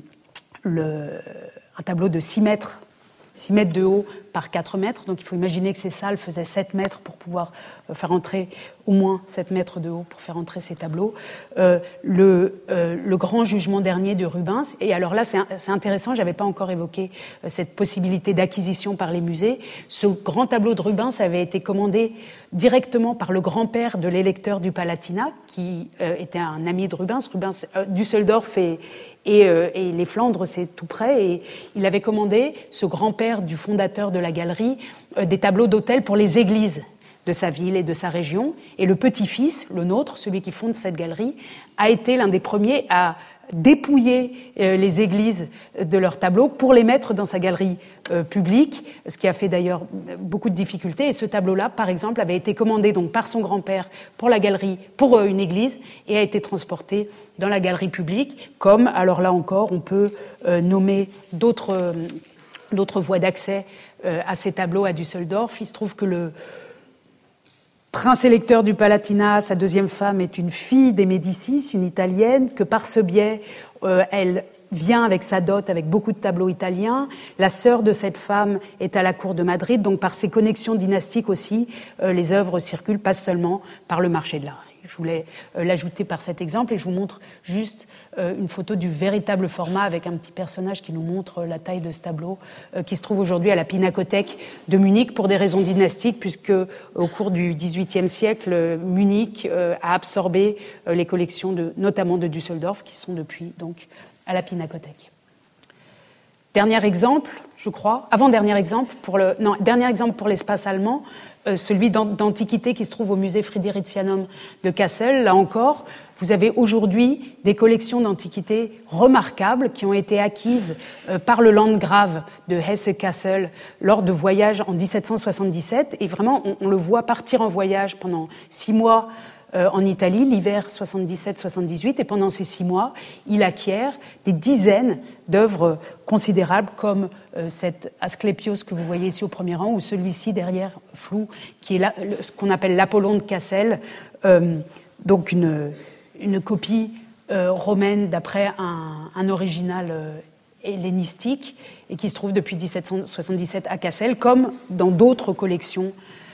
le, un tableau de six mètres, six mètres de haut par quatre mètres. Donc il faut imaginer que ces salles faisaient sept mètres pour pouvoir faire entrer au moins sept mètres de haut pour faire entrer ces tableaux. Euh, le, euh, le grand jugement dernier de Rubens. Et alors là, c'est, c'est intéressant, je n'avais pas encore évoqué euh, cette possibilité d'acquisition par les musées. Ce grand tableau de Rubens avait été commandé directement par le grand-père de l'électeur du Palatinat, qui euh, était un ami de Rubens. Rubens, euh, Düsseldorf et, et, euh, et les Flandres, c'est tout près. Et il avait commandé, ce grand-père du fondateur de la galerie, euh, des tableaux d'autel pour les églises de sa ville et de sa région. Et le petit-fils, le nôtre, celui qui fonde cette galerie, a été l'un des premiers à dépouiller euh, les églises de leurs tableaux pour les mettre dans sa galerie euh, publique, ce qui a fait d'ailleurs beaucoup de difficultés. Et ce tableau-là, par exemple, avait été commandé donc par son grand-père pour la galerie, pour euh, une église, et a été transporté dans la galerie publique, comme, alors là encore, on peut euh, nommer d'autres, euh, d'autres voies d'accès euh, à ces tableaux à Düsseldorf. Il se trouve que le prince électeur du Palatinat, sa deuxième femme, est une fille des Médicis, une italienne, que par ce biais, euh, elle vient avec sa dot, avec beaucoup de tableaux italiens. La sœur de cette femme est à la cour de Madrid, donc par ses connexions dynastiques aussi, euh, les œuvres circulent pas seulement par le marché de l'art. Je voulais euh, l'ajouter par cet exemple, et je vous montre juste euh, une photo du véritable format avec un petit personnage qui nous montre la taille de ce tableau, euh, qui se trouve aujourd'hui à la Pinakothek de Munich pour des raisons dynastiques, puisque au cours du dix-huitième siècle, Munich euh, a absorbé euh, les collections de, notamment de Düsseldorf, qui sont depuis donc à la Pinakothek. Dernier exemple, je crois, avant-dernier exemple pour le, non, dernier exemple pour l'espace allemand, euh, celui d'Antiquité qui se trouve au musée Fridericianum de Kassel. Là encore, vous avez aujourd'hui des collections d'antiquités remarquables qui ont été acquises euh, par le Landgrave de Hesse-Kassel lors de voyages en dix-sept cent soixante-dix-sept. Et vraiment, on, on le voit partir en voyage pendant six mois Euh, en Italie, l'hiver soixante-dix-sept soixante-dix-huit, et pendant ces six mois, il acquiert des dizaines d'œuvres considérables, comme euh, cet Asclépios que vous voyez ici au premier rang, ou celui-ci derrière, flou, qui est là, le, ce qu'on appelle l'Apollon de Cassel, euh, donc une, une copie euh, romaine d'après un, un original euh, hellénistique et qui se trouve depuis dix-sept cent soixante-dix-sept à Cassel, comme dans d'autres collections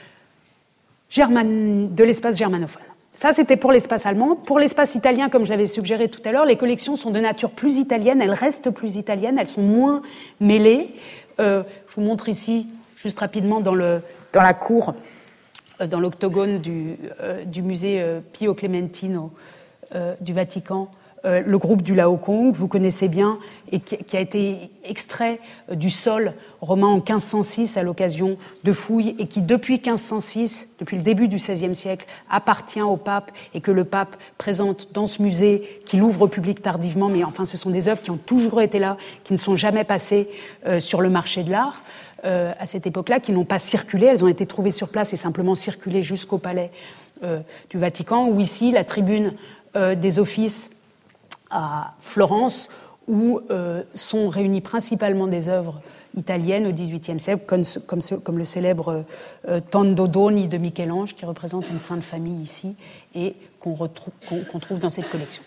german... de l'espace germanophone. Ça, c'était pour l'espace allemand. Pour l'espace italien, comme je l'avais suggéré tout à l'heure, les collections sont de nature plus italienne, elles restent plus italiennes, elles sont moins mêlées. Euh, je vous montre ici, juste rapidement, dans, le, dans la cour, euh, dans l'octogone du, euh, du musée euh, Pio Clementino euh, du Vatican, euh, le groupe du Laocoon, que vous connaissez bien, et qui, qui a été extrait euh, du sol romain en quinze cent six à l'occasion de fouilles, et qui, depuis quinze cent six, depuis le début du seizième siècle, appartient au pape, et que le pape présente dans ce musée, qu'il ouvre au public tardivement, mais enfin, ce sont des œuvres qui ont toujours été là, qui ne sont jamais passées euh, sur le marché de l'art, euh, à cette époque-là, qui n'ont pas circulé, elles ont été trouvées sur place et simplement circulées jusqu'au palais euh, du Vatican, ou ici, la tribune euh, des offices à Florence, où euh, sont réunies principalement des œuvres italiennes au dix-huitième siècle, comme, comme, comme le célèbre euh, Tondo Doni de Michel-Ange, qui représente une Sainte Famille ici, et qu'on, retrouve, qu'on, qu'on trouve dans cette collection.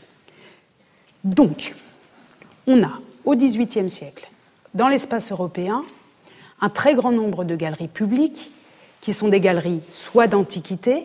Donc, on a, au dix-huitième siècle, dans l'espace européen, un très grand nombre de galeries publiques, qui sont des galeries soit d'antiquité,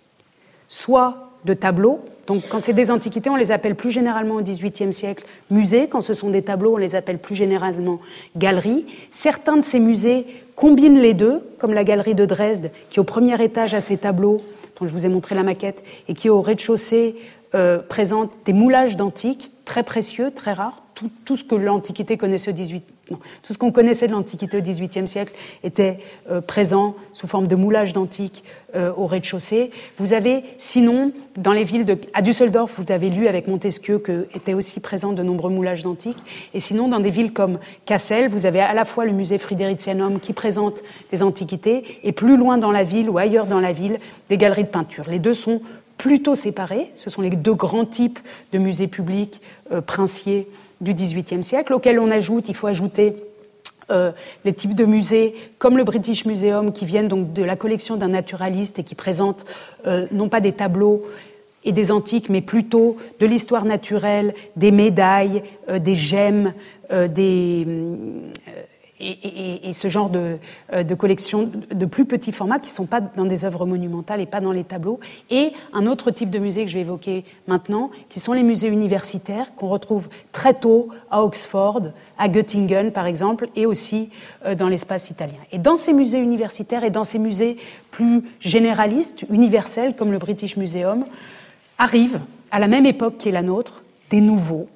soit de tableaux. Donc, quand c'est des antiquités, on les appelle plus généralement au dix-huitième siècle musées. Quand ce sont des tableaux, on les appelle plus généralement galeries. Certains de ces musées combinent les deux, comme la galerie de Dresde, qui au premier étage a ses tableaux, dont je vous ai montré la maquette, et qui au rez-de-chaussée euh, présente des moulages d'antiques, très précieux, très rares. Tout, tout ce que l'Antiquité connaissait au dix-huitième non, tout ce qu'on connaissait de l'Antiquité au dix-huitième siècle était euh, présent sous forme de moulage d'antiques euh, au rez-de-chaussée. Vous avez, sinon, dans les villes de... À Düsseldorf, vous avez lu avec Montesquieu qu'étaient aussi présents de nombreux moulages d'antiques. Et sinon, dans des villes comme Cassel, vous avez à la fois le musée Fridericianum qui présente des antiquités, et plus loin dans la ville ou ailleurs dans la ville, des galeries de peinture. Les deux sont plutôt séparés. Ce sont les deux grands types de musées publics euh, princiers du dix-huitième siècle, auquel on ajoute, il faut ajouter euh, les types de musées comme le British Museum, qui viennent donc de la collection d'un naturaliste et qui présentent euh, non pas des tableaux et des antiques, mais plutôt de l'histoire naturelle, des médailles, euh, des gemmes, euh, des... Euh, Et, et, et ce genre de, de collection de plus petits formats qui ne sont pas dans des œuvres monumentales et pas dans les tableaux. Et un autre type de musée que je vais évoquer maintenant, qui sont les musées universitaires qu'on retrouve très tôt à Oxford, à Göttingen par exemple, et aussi dans l'espace italien. Et dans ces musées universitaires et dans ces musées plus généralistes, universels, comme le British Museum, arrivent, à la même époque qui est la nôtre, des nouveaux,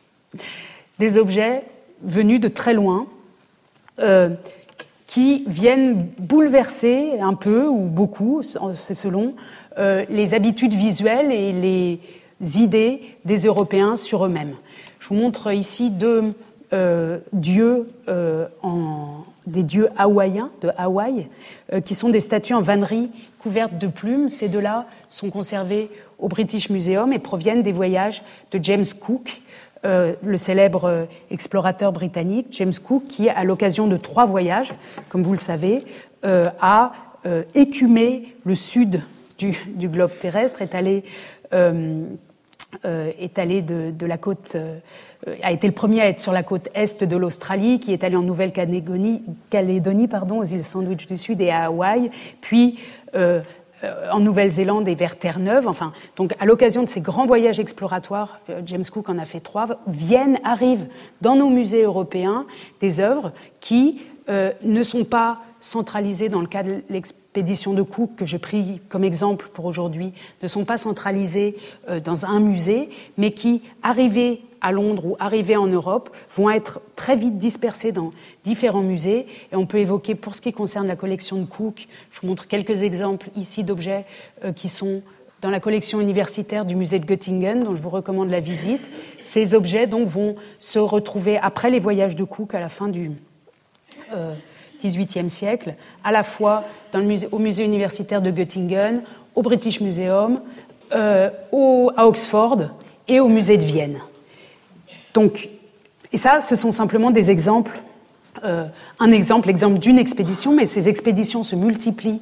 des objets venus de très loin, Euh, qui viennent bouleverser un peu ou beaucoup, c'est selon, euh, les habitudes visuelles et les idées des Européens sur eux-mêmes. Je vous montre ici deux euh, dieux, euh, en, des dieux hawaïens, de Hawaï, euh, qui sont des statues en vannerie couvertes de plumes. Ces deux-là sont conservés au British Museum et proviennent des voyages de James Cook, Euh, le célèbre euh, explorateur britannique, James Cook, qui, à l'occasion de trois voyages, comme vous le savez, euh, a euh, écumé le sud du, du globe terrestre, est allé, euh, euh, est allé de, de la côte, euh, a été le premier à être sur la côte est de l'Australie, qui est allé en Nouvelle-Calédonie, Calédonie, pardon, aux îles Sandwich du Sud et à Hawaï, puis euh, en Nouvelle-Zélande et vers Terre-Neuve. Enfin, donc, à l'occasion de ces grands voyages exploratoires, James Cook en a fait trois, viennent, arrivent dans nos musées européens des œuvres qui euh, ne sont pas centralisées dans le cas de l'expédition de Cook, que j'ai pris comme exemple pour aujourd'hui, ne sont pas centralisées euh, dans un musée, mais qui, arrivées à Londres ou arrivés en Europe, vont être très vite dispersés dans différents musées. Et on peut évoquer, pour ce qui concerne la collection de Cook, je vous montre quelques exemples ici d'objets euh, qui sont dans la collection universitaire du musée de Göttingen, dont je vous recommande la visite. Ces objets donc vont se retrouver après les voyages de Cook à la fin du euh, dix-huitième siècle, à la fois dans le musée, au musée universitaire de Göttingen, au British Museum, euh, au, à Oxford et au musée de Vienne. Donc, et ça, ce sont simplement des exemples, euh, un exemple, l'exemple d'une expédition, mais ces expéditions se multiplient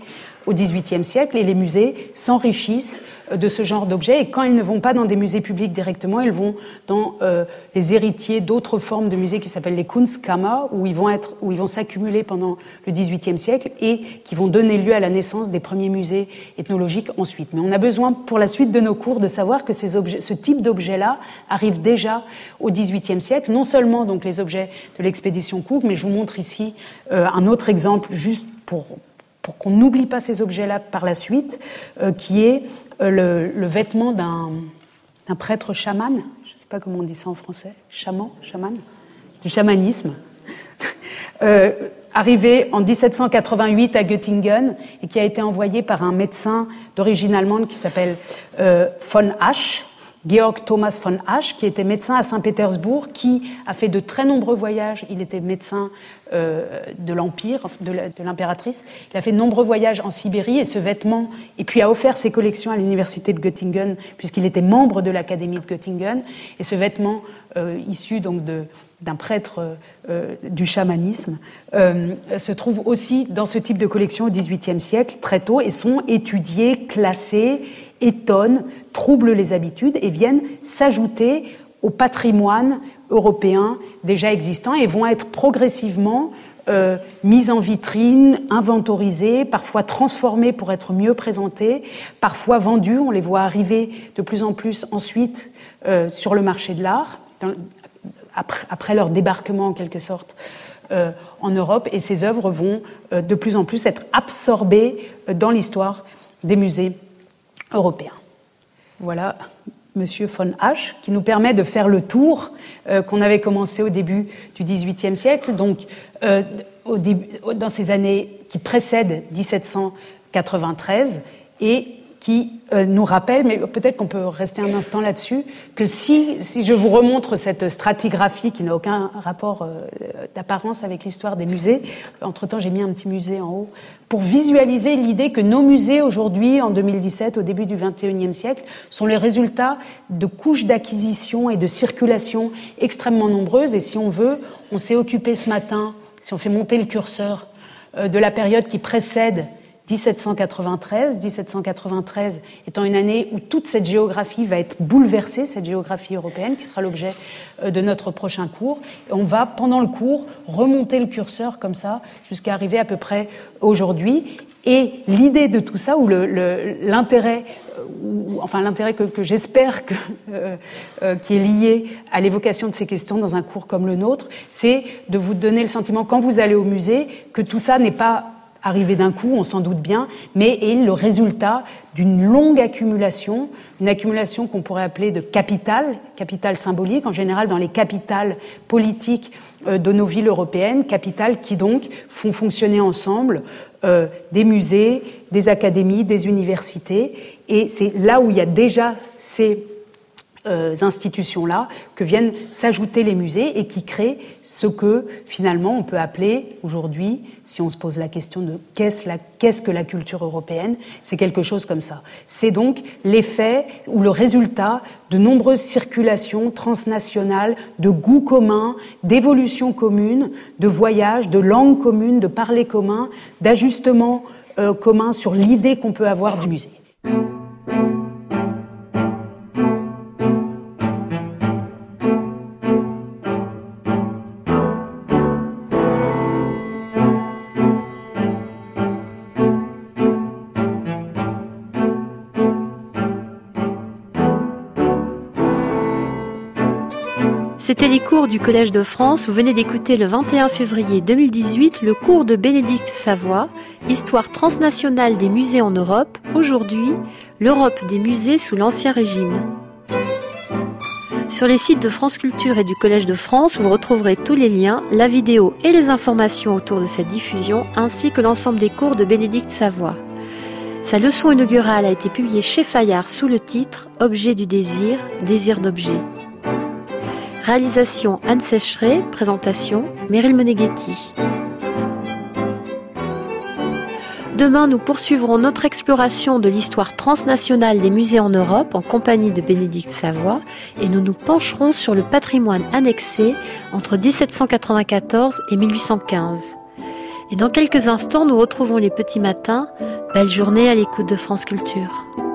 au dix-huitième siècle et les musées s'enrichissent de ce genre d'objets. Et quand ils ne vont pas dans des musées publics directement, ils vont dans euh, les héritiers d'autres formes de musées qui s'appellent les Kunstkammer, où ils vont être, où ils vont s'accumuler pendant le dix-huitième siècle et qui vont donner lieu à la naissance des premiers musées ethnologiques ensuite. Mais on a besoin pour la suite de nos cours de savoir que ces objets, ce type d'objets-là arrive déjà au dix-huitième siècle, non seulement donc les objets de l'expédition Cook, mais je vous montre ici euh, un autre exemple juste pour, pour qu'on n'oublie pas ces objets-là par la suite, euh, qui est euh, le, le vêtement d'un, d'un prêtre chaman, je ne sais pas comment on dit ça en français, chaman, chaman, du chamanisme, euh, arrivé en dix-sept cent quatre-vingt-huit à Göttingen et qui a été envoyé par un médecin d'origine allemande qui s'appelle euh, von Asch, Georg Thomas von Asch, qui était médecin à Saint-Pétersbourg, qui a fait de très nombreux voyages. Il était médecin euh, de l'Empire, de, la, de l'impératrice. Il a fait de nombreux voyages en Sibérie et ce vêtement, et puis a offert ses collections à l'université de Göttingen, puisqu'il était membre de l'académie de Göttingen. Et ce vêtement, euh, issu donc de, d'un prêtre euh, du chamanisme, euh, se trouve aussi dans ce type de collection au dix-huitième siècle, très tôt, et sont étudiés, classés, étonnent, troublent les habitudes et viennent s'ajouter au patrimoine européen déjà existant et vont être progressivement euh, mis en vitrine, inventorisés, parfois transformés pour être mieux présentés, parfois vendus. On les voit arriver de plus en plus ensuite euh, sur le marché de l'art, dans, après, après leur débarquement en quelque sorte euh, en Europe. Et ces œuvres vont euh, de plus en plus être absorbées euh, dans l'histoire des musées européen. Voilà Monsieur von Asch, qui nous permet de faire le tour euh, qu'on avait commencé au début du dix-huitième siècle, donc euh, au début, dans ces années qui précèdent dix-sept cent quatre-vingt-treize et qui euh, nous rappelle, mais peut-être qu'on peut rester un instant là-dessus, que si, si je vous remontre cette stratigraphie qui n'a aucun rapport euh, d'apparence avec l'histoire des musées, entre-temps j'ai mis un petit musée en haut, pour visualiser l'idée que nos musées aujourd'hui, en deux mille dix-sept, au début du vingt et unième siècle, sont les résultats de couches d'acquisition et de circulation extrêmement nombreuses. Et si on veut, on s'est occupé ce matin, si on fait monter le curseur, euh, de la période qui précède dix-sept cent quatre-vingt-treize, dix-sept cent quatre-vingt-treize étant une année où toute cette géographie va être bouleversée, cette géographie européenne qui sera l'objet de notre prochain cours. Et on va, pendant le cours, remonter le curseur comme ça jusqu'à arriver à peu près aujourd'hui. Et l'idée de tout ça, ou le, le, l'intérêt, ou, enfin l'intérêt que, que j'espère que, euh, euh, qui est lié à l'évocation de ces questions dans un cours comme le nôtre, c'est de vous donner le sentiment, quand vous allez au musée, que tout ça n'est pas arrivé d'un coup, on s'en doute bien, mais est le résultat d'une longue accumulation, une accumulation qu'on pourrait appeler de capital, capital symbolique, en général dans les capitales politiques de nos villes européennes, capitales qui donc font fonctionner ensemble euh, des musées, des académies, des universités, et c'est là où il y a déjà ces Euh, institutions-là que viennent s'ajouter les musées et qui créent ce que finalement on peut appeler aujourd'hui, si on se pose la question de qu'est-ce, la, qu'est-ce que la culture européenne, c'est quelque chose comme ça. C'est donc l'effet ou le résultat de nombreuses circulations transnationales, de goûts communs, d'évolutions communes, de voyages, de langues communes, de parler commun, d'ajustements euh, communs sur l'idée qu'on peut avoir du musée. C'était les cours du Collège de France. Vous venez d'écouter le vingt et un février deux mille dix-huit le cours de Bénédicte Savoie, Histoire transnationale des musées en Europe. Aujourd'hui, l'Europe des musées sous l'Ancien Régime. Sur les sites de France Culture et du Collège de France, vous retrouverez tous les liens, la vidéo et les informations autour de cette diffusion, ainsi que l'ensemble des cours de Bénédicte Savoie. Sa leçon inaugurale a été publiée chez Fayard sous le titre « Objet du désir, désir d'objet ». Réalisation Anne Sécheret, présentation Meryl Meneghetti. Demain, nous poursuivrons notre exploration de l'histoire transnationale des musées en Europe en compagnie de Bénédicte Savoie et nous nous pencherons sur le patrimoine annexé entre dix-sept cent quatre-vingt-quatorze et mille huit cent quinze. Et dans quelques instants, nous retrouvons les petits matins. Belle journée à l'écoute de France Culture.